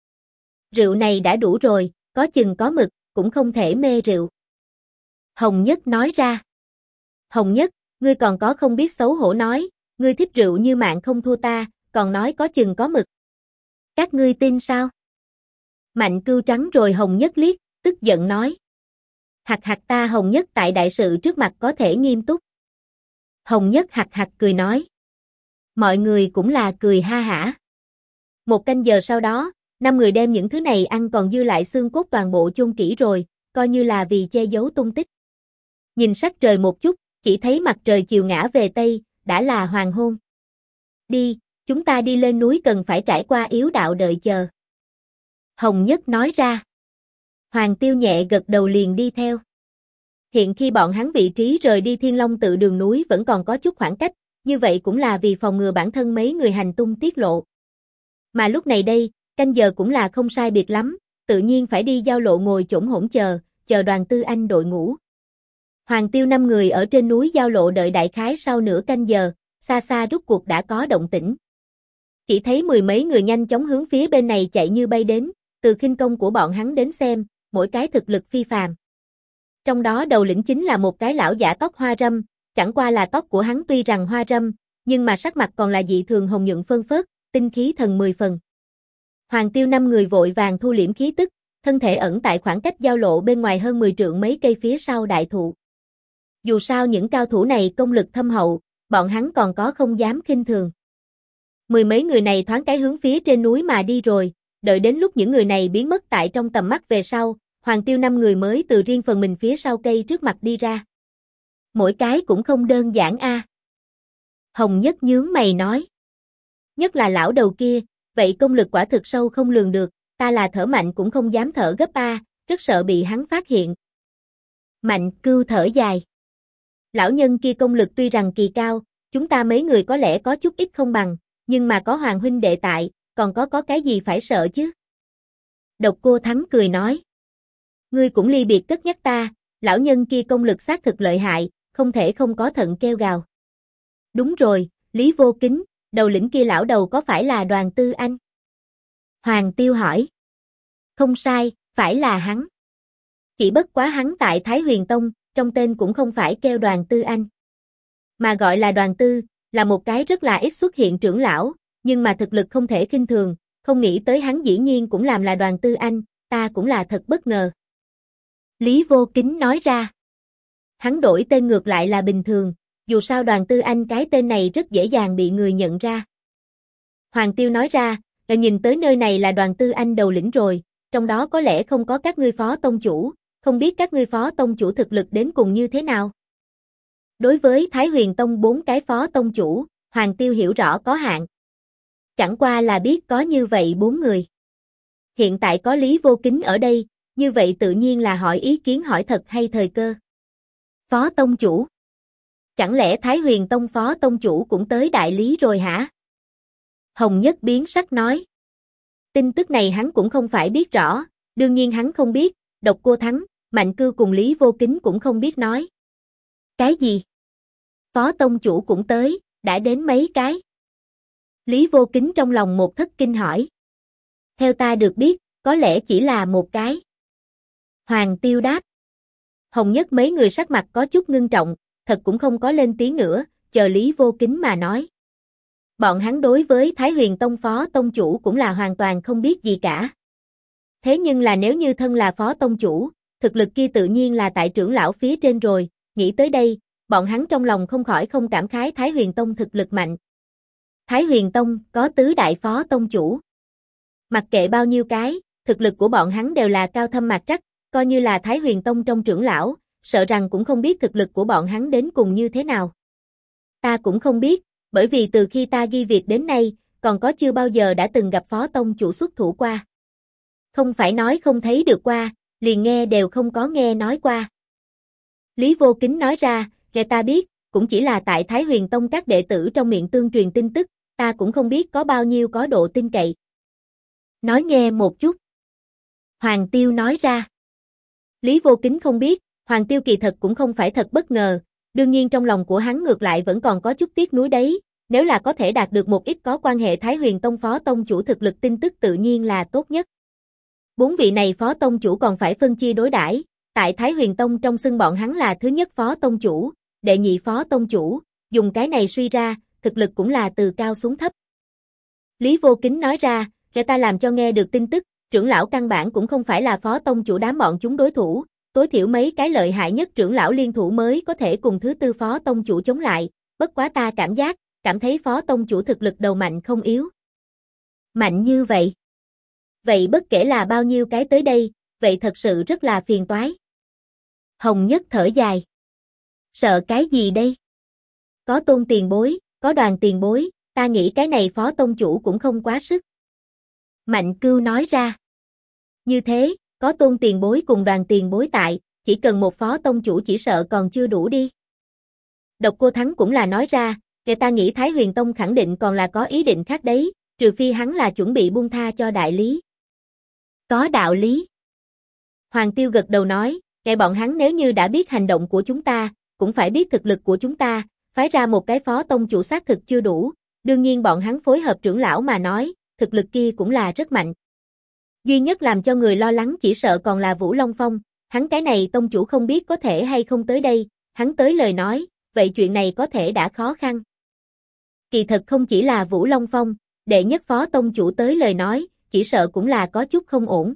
Rượu này đã đủ rồi, có chừng có mực, cũng không thể mê rượu. Hồng Nhất nói ra. Hồng Nhất, ngươi còn có không biết xấu hổ nói, ngươi thích rượu như mạng không thua ta, còn nói có chừng có mực. Các ngươi tin sao? Mạnh Cưu trắng rồi Hồng Nhất liếc, tức giận nói. Hạc ta Hồng Nhất tại đại sự trước mặt có thể nghiêm túc. Hồng Nhất hạc cười nói. Mọi người cũng là cười ha hả. Một canh giờ sau đó, 5 người đem những thứ này ăn còn dư lại xương cốt toàn bộ chôn kỹ rồi, coi như là vì che giấu tung tích. Nhìn sắc trời một chút, chỉ thấy mặt trời chiều ngã về Tây, đã là hoàng hôn. Đi, chúng ta đi lên núi cần phải trải qua yếu đạo đợi chờ. Hồng Nhất nói ra. Hoàng Tiêu nhẹ gật đầu liền đi theo. Hiện khi bọn hắn vị trí rời đi Thiên Long tự đường núi vẫn còn có chút khoảng cách, như vậy cũng là vì phòng ngừa bản thân mấy người hành tung tiết lộ. Mà lúc này đây, canh giờ cũng là không sai biệt lắm, tự nhiên phải đi giao lộ ngồi chỗng hỗn chờ Đoàn Tư Anh đội ngũ. Hoàng Tiêu 5 người ở trên núi giao lộ đợi đại khái sau nửa canh giờ, xa xa rút cuộc đã có động tĩnh. Chỉ thấy mười mấy người nhanh chóng hướng phía bên này chạy như bay đến, từ khinh công của bọn hắn đến xem, mỗi cái thực lực phi phàm. Trong đó đầu lĩnh chính là một cái lão giả tóc hoa râm, chẳng qua là tóc của hắn tuy rằng hoa râm, nhưng mà sắc mặt còn là dị thường hồng nhuận phơn phớt, tinh khí thần 10 phần. Hoàng Tiêu 5 người vội vàng thu liễm khí tức, thân thể ẩn tại khoảng cách giao lộ bên ngoài hơn 10 trượng mấy cây phía sau đại thụ. Dù sao những cao thủ này công lực thâm hậu, bọn hắn còn có không dám khinh thường. Mười mấy người này thoáng cái hướng phía trên núi mà đi rồi, đợi đến lúc những người này biến mất tại trong tầm mắt về sau, Hoàng Tiêu 5 người mới từ riêng phần mình phía sau cây trước mặt đi ra. Mỗi cái cũng không đơn giản a. Hồng Nhất nhướng mày nói. Nhất là lão đầu kia, vậy công lực quả thực sâu không lường được, ta là thở mạnh cũng không dám thở gấp a, rất sợ bị hắn phát hiện. Mạnh Cưu thở dài. Lão nhân kia công lực tuy rằng kỳ cao, chúng ta mấy người có lẽ có chút ít không bằng, nhưng mà có Hoàng huynh đệ tại, còn có cái gì phải sợ chứ? Độc Cô Thắng cười nói. Ngươi cũng ly biệt cất nhắc ta, lão nhân kia công lực xác thực lợi hại, không thể không có thận kêu gào. Đúng rồi, Lý Vô Kính, đầu lĩnh kia lão đầu có phải là Đoàn Tư Anh? Hoàng Tiêu hỏi. Không sai, phải là hắn. Chỉ bất quá hắn tại Thái Huyền Tông, trong tên cũng không phải kêu Đoàn Tư Anh. Mà gọi là Đoàn Tư, là một cái rất là ít xuất hiện trưởng lão, nhưng mà thực lực không thể khinh thường, không nghĩ tới hắn dĩ nhiên cũng làm là Đoàn Tư Anh, ta cũng là thật bất ngờ. Lý Vô Kính nói ra. Hắn đổi tên ngược lại là bình thường, dù sao Đoàn Tư Anh cái tên này rất dễ dàng bị người nhận ra. Hoàng Tiêu nói ra, là nhìn tới nơi này là Đoàn Tư Anh đầu lĩnh rồi, trong đó có lẽ không có các ngươi phó tông chủ, không biết các ngươi phó tông chủ thực lực đến cùng như thế nào. Đối với Thái Huyền Tông 4 cái phó tông chủ, Hoàng Tiêu hiểu rõ có hạn. Chẳng qua là biết có như vậy 4 người. Hiện tại có Lý Vô Kính ở đây, như vậy tự nhiên là hỏi ý kiến hỏi thật hay thời cơ. Phó tông chủ. Chẳng lẽ Thái Huyền Tông phó tông chủ cũng tới đại lý rồi hả? Hồng Nhất biến sắc nói. Tin tức này hắn cũng không phải biết rõ, đương nhiên hắn không biết, Độc Cô Thắng, Mạnh Cưu cùng Lý Vô Kính cũng không biết nói. Cái gì? Phó tông chủ cũng tới, đã đến mấy cái? Lý Vô Kính trong lòng một thất kinh hỏi. Theo ta được biết, có lẽ chỉ là một cái. Hoàng Tiêu đáp. Hồng Nhất mấy người sắc mặt có chút ngưng trọng, thật cũng không có lên tiếng nữa, chờ Lý Vô Kính mà nói. Bọn hắn đối với Thái Huyền Tông phó tông chủ cũng là hoàn toàn không biết gì cả. Thế nhưng là nếu như thân là phó tông chủ, thực lực kia tự nhiên là tại trưởng lão phía trên rồi, nghĩ tới đây, bọn hắn trong lòng không khỏi không cảm khái Thái Huyền Tông thực lực mạnh. Thái Huyền Tông có tứ đại phó tông chủ. Mặc kệ bao nhiêu cái, thực lực của bọn hắn đều là cao thâm mạc trắc, coi như là Thái Huyền Tông trong trưởng lão, sợ rằng cũng không biết thực lực của bọn hắn đến cùng như thế nào. Ta cũng không biết, bởi vì từ khi ta ghi việc đến nay, còn có chưa bao giờ đã từng gặp phó tông chủ xuất thủ qua. Không phải nói không thấy được qua, liền nghe đều không có nghe nói qua. Lý Vô Kính nói ra, nghe ta biết, cũng chỉ là tại Thái Huyền Tông các đệ tử trong miệng tương truyền tin tức, ta cũng không biết có bao nhiêu có độ tin cậy. Nói nghe một chút. Hoàng Tiêu nói ra. Lý Vô Kính không biết, Hoàng Tiêu kỳ thật cũng không phải thật bất ngờ, đương nhiên trong lòng của hắn ngược lại vẫn còn có chút tiếc nuối đấy, nếu là có thể đạt được một ít có quan hệ Thái Huyền Tông phó tông chủ thực lực tin tức tự nhiên là tốt nhất. 4 vị này phó tông chủ còn phải phân chia đối đãi, tại Thái Huyền Tông trong xưng bọn hắn là thứ nhất phó tông chủ, đệ nhị phó tông chủ, dùng cái này suy ra, thực lực cũng là từ cao xuống thấp. Lý Vô Kính nói ra, để ta làm cho nghe được tin tức, trưởng lão căn bản cũng không phải là phó tông chủ đám bọn chúng đối thủ, tối thiểu mấy cái lợi hại nhất trưởng lão liên thủ mới có thể cùng thứ tư phó tông chủ chống lại, bất quá ta cảm thấy phó tông chủ thực lực đầu mạnh không yếu. Mạnh như vậy? Vậy bất kể là bao nhiêu cái tới đây, vậy thật sự rất là phiền toái. Hồng Nhất thở dài. Sợ cái gì đây? Có Tôn tiền bối, có Đoàn tiền bối, ta nghĩ cái này phó tông chủ cũng không quá sức. Mạnh Cưu nói ra. Như thế, có Tôn tiền bối cùng Đoàn tiền bối tại, chỉ cần một phó tông chủ chỉ sợ còn chưa đủ đi. Độc Cô Thắng cũng là nói ra, để ta nghĩ Thái Huyền Tông khẳng định còn là có ý định khác đấy, trừ phi hắn là chuẩn bị buông tha cho đại lý. Có đạo lý. Hoàng Tiêu gật đầu nói, kể bọn hắn nếu như đã biết hành động của chúng ta, cũng phải biết thực lực của chúng ta, phái ra một cái phó tông chủ xác thực chưa đủ, đương nhiên bọn hắn phối hợp trưởng lão mà nói, thực lực kia cũng là rất mạnh. Duy nhất làm cho người lo lắng chỉ sợ còn là Vũ Long Phong, hắn cái này tông chủ không biết có thể hay không tới đây, hắn tới lời nói, vậy chuyện này có thể đã khó khăn. Kỳ thật không chỉ là Vũ Long Phong, đệ nhất phó tông chủ tới lời nói, chỉ sợ cũng là có chút không ổn.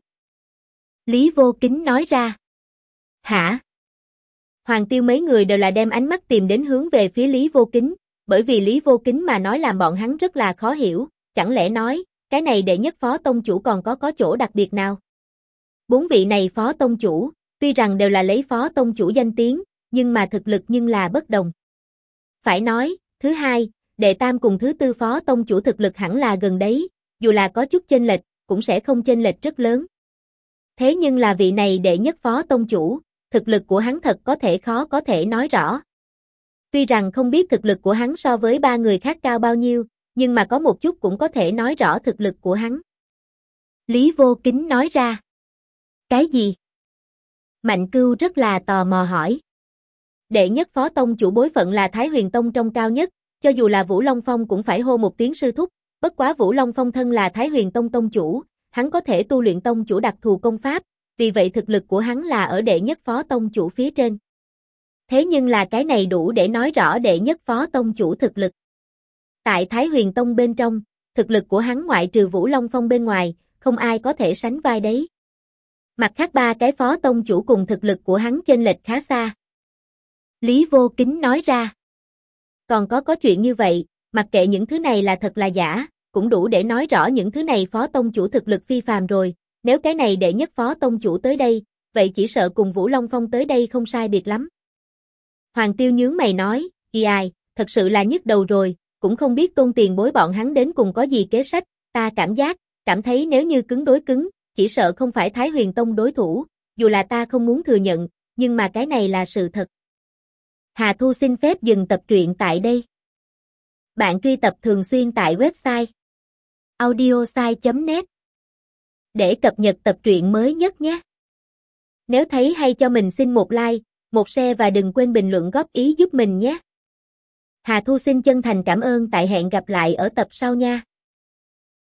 Lý Vô Kính nói ra. Hả? Hoàng Tiêu mấy người đều là đem ánh mắt tìm đến hướng về phía Lý Vô Kính, bởi vì Lý Vô Kính mà nói làm bọn hắn rất là khó hiểu, chẳng lẽ nói, cái này đệ nhất phó tông chủ còn có chỗ đặc biệt nào? 4 vị này phó tông chủ, tuy rằng đều là lấy phó tông chủ danh tiếng, nhưng mà thực lực nhưng là bất đồng. Phải nói, thứ hai, đệ tam cùng thứ tư phó tông chủ thực lực hẳn là gần đấy, dù là có chút chênh lệch, cũng sẽ không chênh lệch rất lớn. Thế nhưng là vị này đệ nhất phó tông chủ, thực lực của hắn thật có thể khó có thể nói rõ. Tuy rằng không biết thực lực của hắn so với ba người khác cao bao nhiêu, nhưng mà có một chút cũng có thể nói rõ thực lực của hắn. Lý Vô Kính nói ra. Cái gì? Mạnh Cưu rất là tò mò hỏi. Đệ nhất phó tông chủ bối phận là Thái Huyền Tông trong cao nhất, cho dù là Vũ Long Phong cũng phải hô một tiếng sư thúc, bất quá Vũ Long Phong thân là Thái Huyền Tông tông chủ, hắn có thể tu luyện tông chủ đặc thù công pháp, vì vậy thực lực của hắn là ở đệ nhất phó tông chủ phía trên. Thế nhưng là cái này đủ để nói rõ đệ nhất phó tông chủ thực lực. Tại Thái Huyền Tông bên trong, thực lực của hắn ngoại trừ Vũ Long Phong bên ngoài, không ai có thể sánh vai đấy. Mặt khác ba cái phó tông chủ cùng thực lực của hắn chênh lệch khá xa. Lý Vô Kính nói ra. Còn có chuyện như vậy, mặc kệ những thứ này là thật là giả, cũng đủ để nói rõ những thứ này phó tông chủ thực lực phi phàm rồi, nếu cái này đệ nhất phó tông chủ tới đây, vậy chỉ sợ cùng Vũ Long Phong tới đây không sai biệt lắm. Hoàng Tiêu nhướng mày nói, ai, thật sự là nhức đầu rồi, cũng không biết Tôn tiền bối bọn hắn đến cùng có gì kế sách, ta cảm thấy nếu như cứng đối cứng, chỉ sợ không phải Thái Huyền Tông đối thủ, dù là ta không muốn thừa nhận, nhưng mà cái này là sự thật. Hà Thu xin phép dừng tập truyện tại đây. Bạn truy tập thường xuyên tại website audiosai.net để cập nhật tập truyện mới nhất nhé. Nếu thấy hay cho mình xin một like, một share và đừng quên bình luận góp ý giúp mình nhé. Hà Thu xin chân thành cảm ơn, tại hẹn gặp lại ở tập sau nha.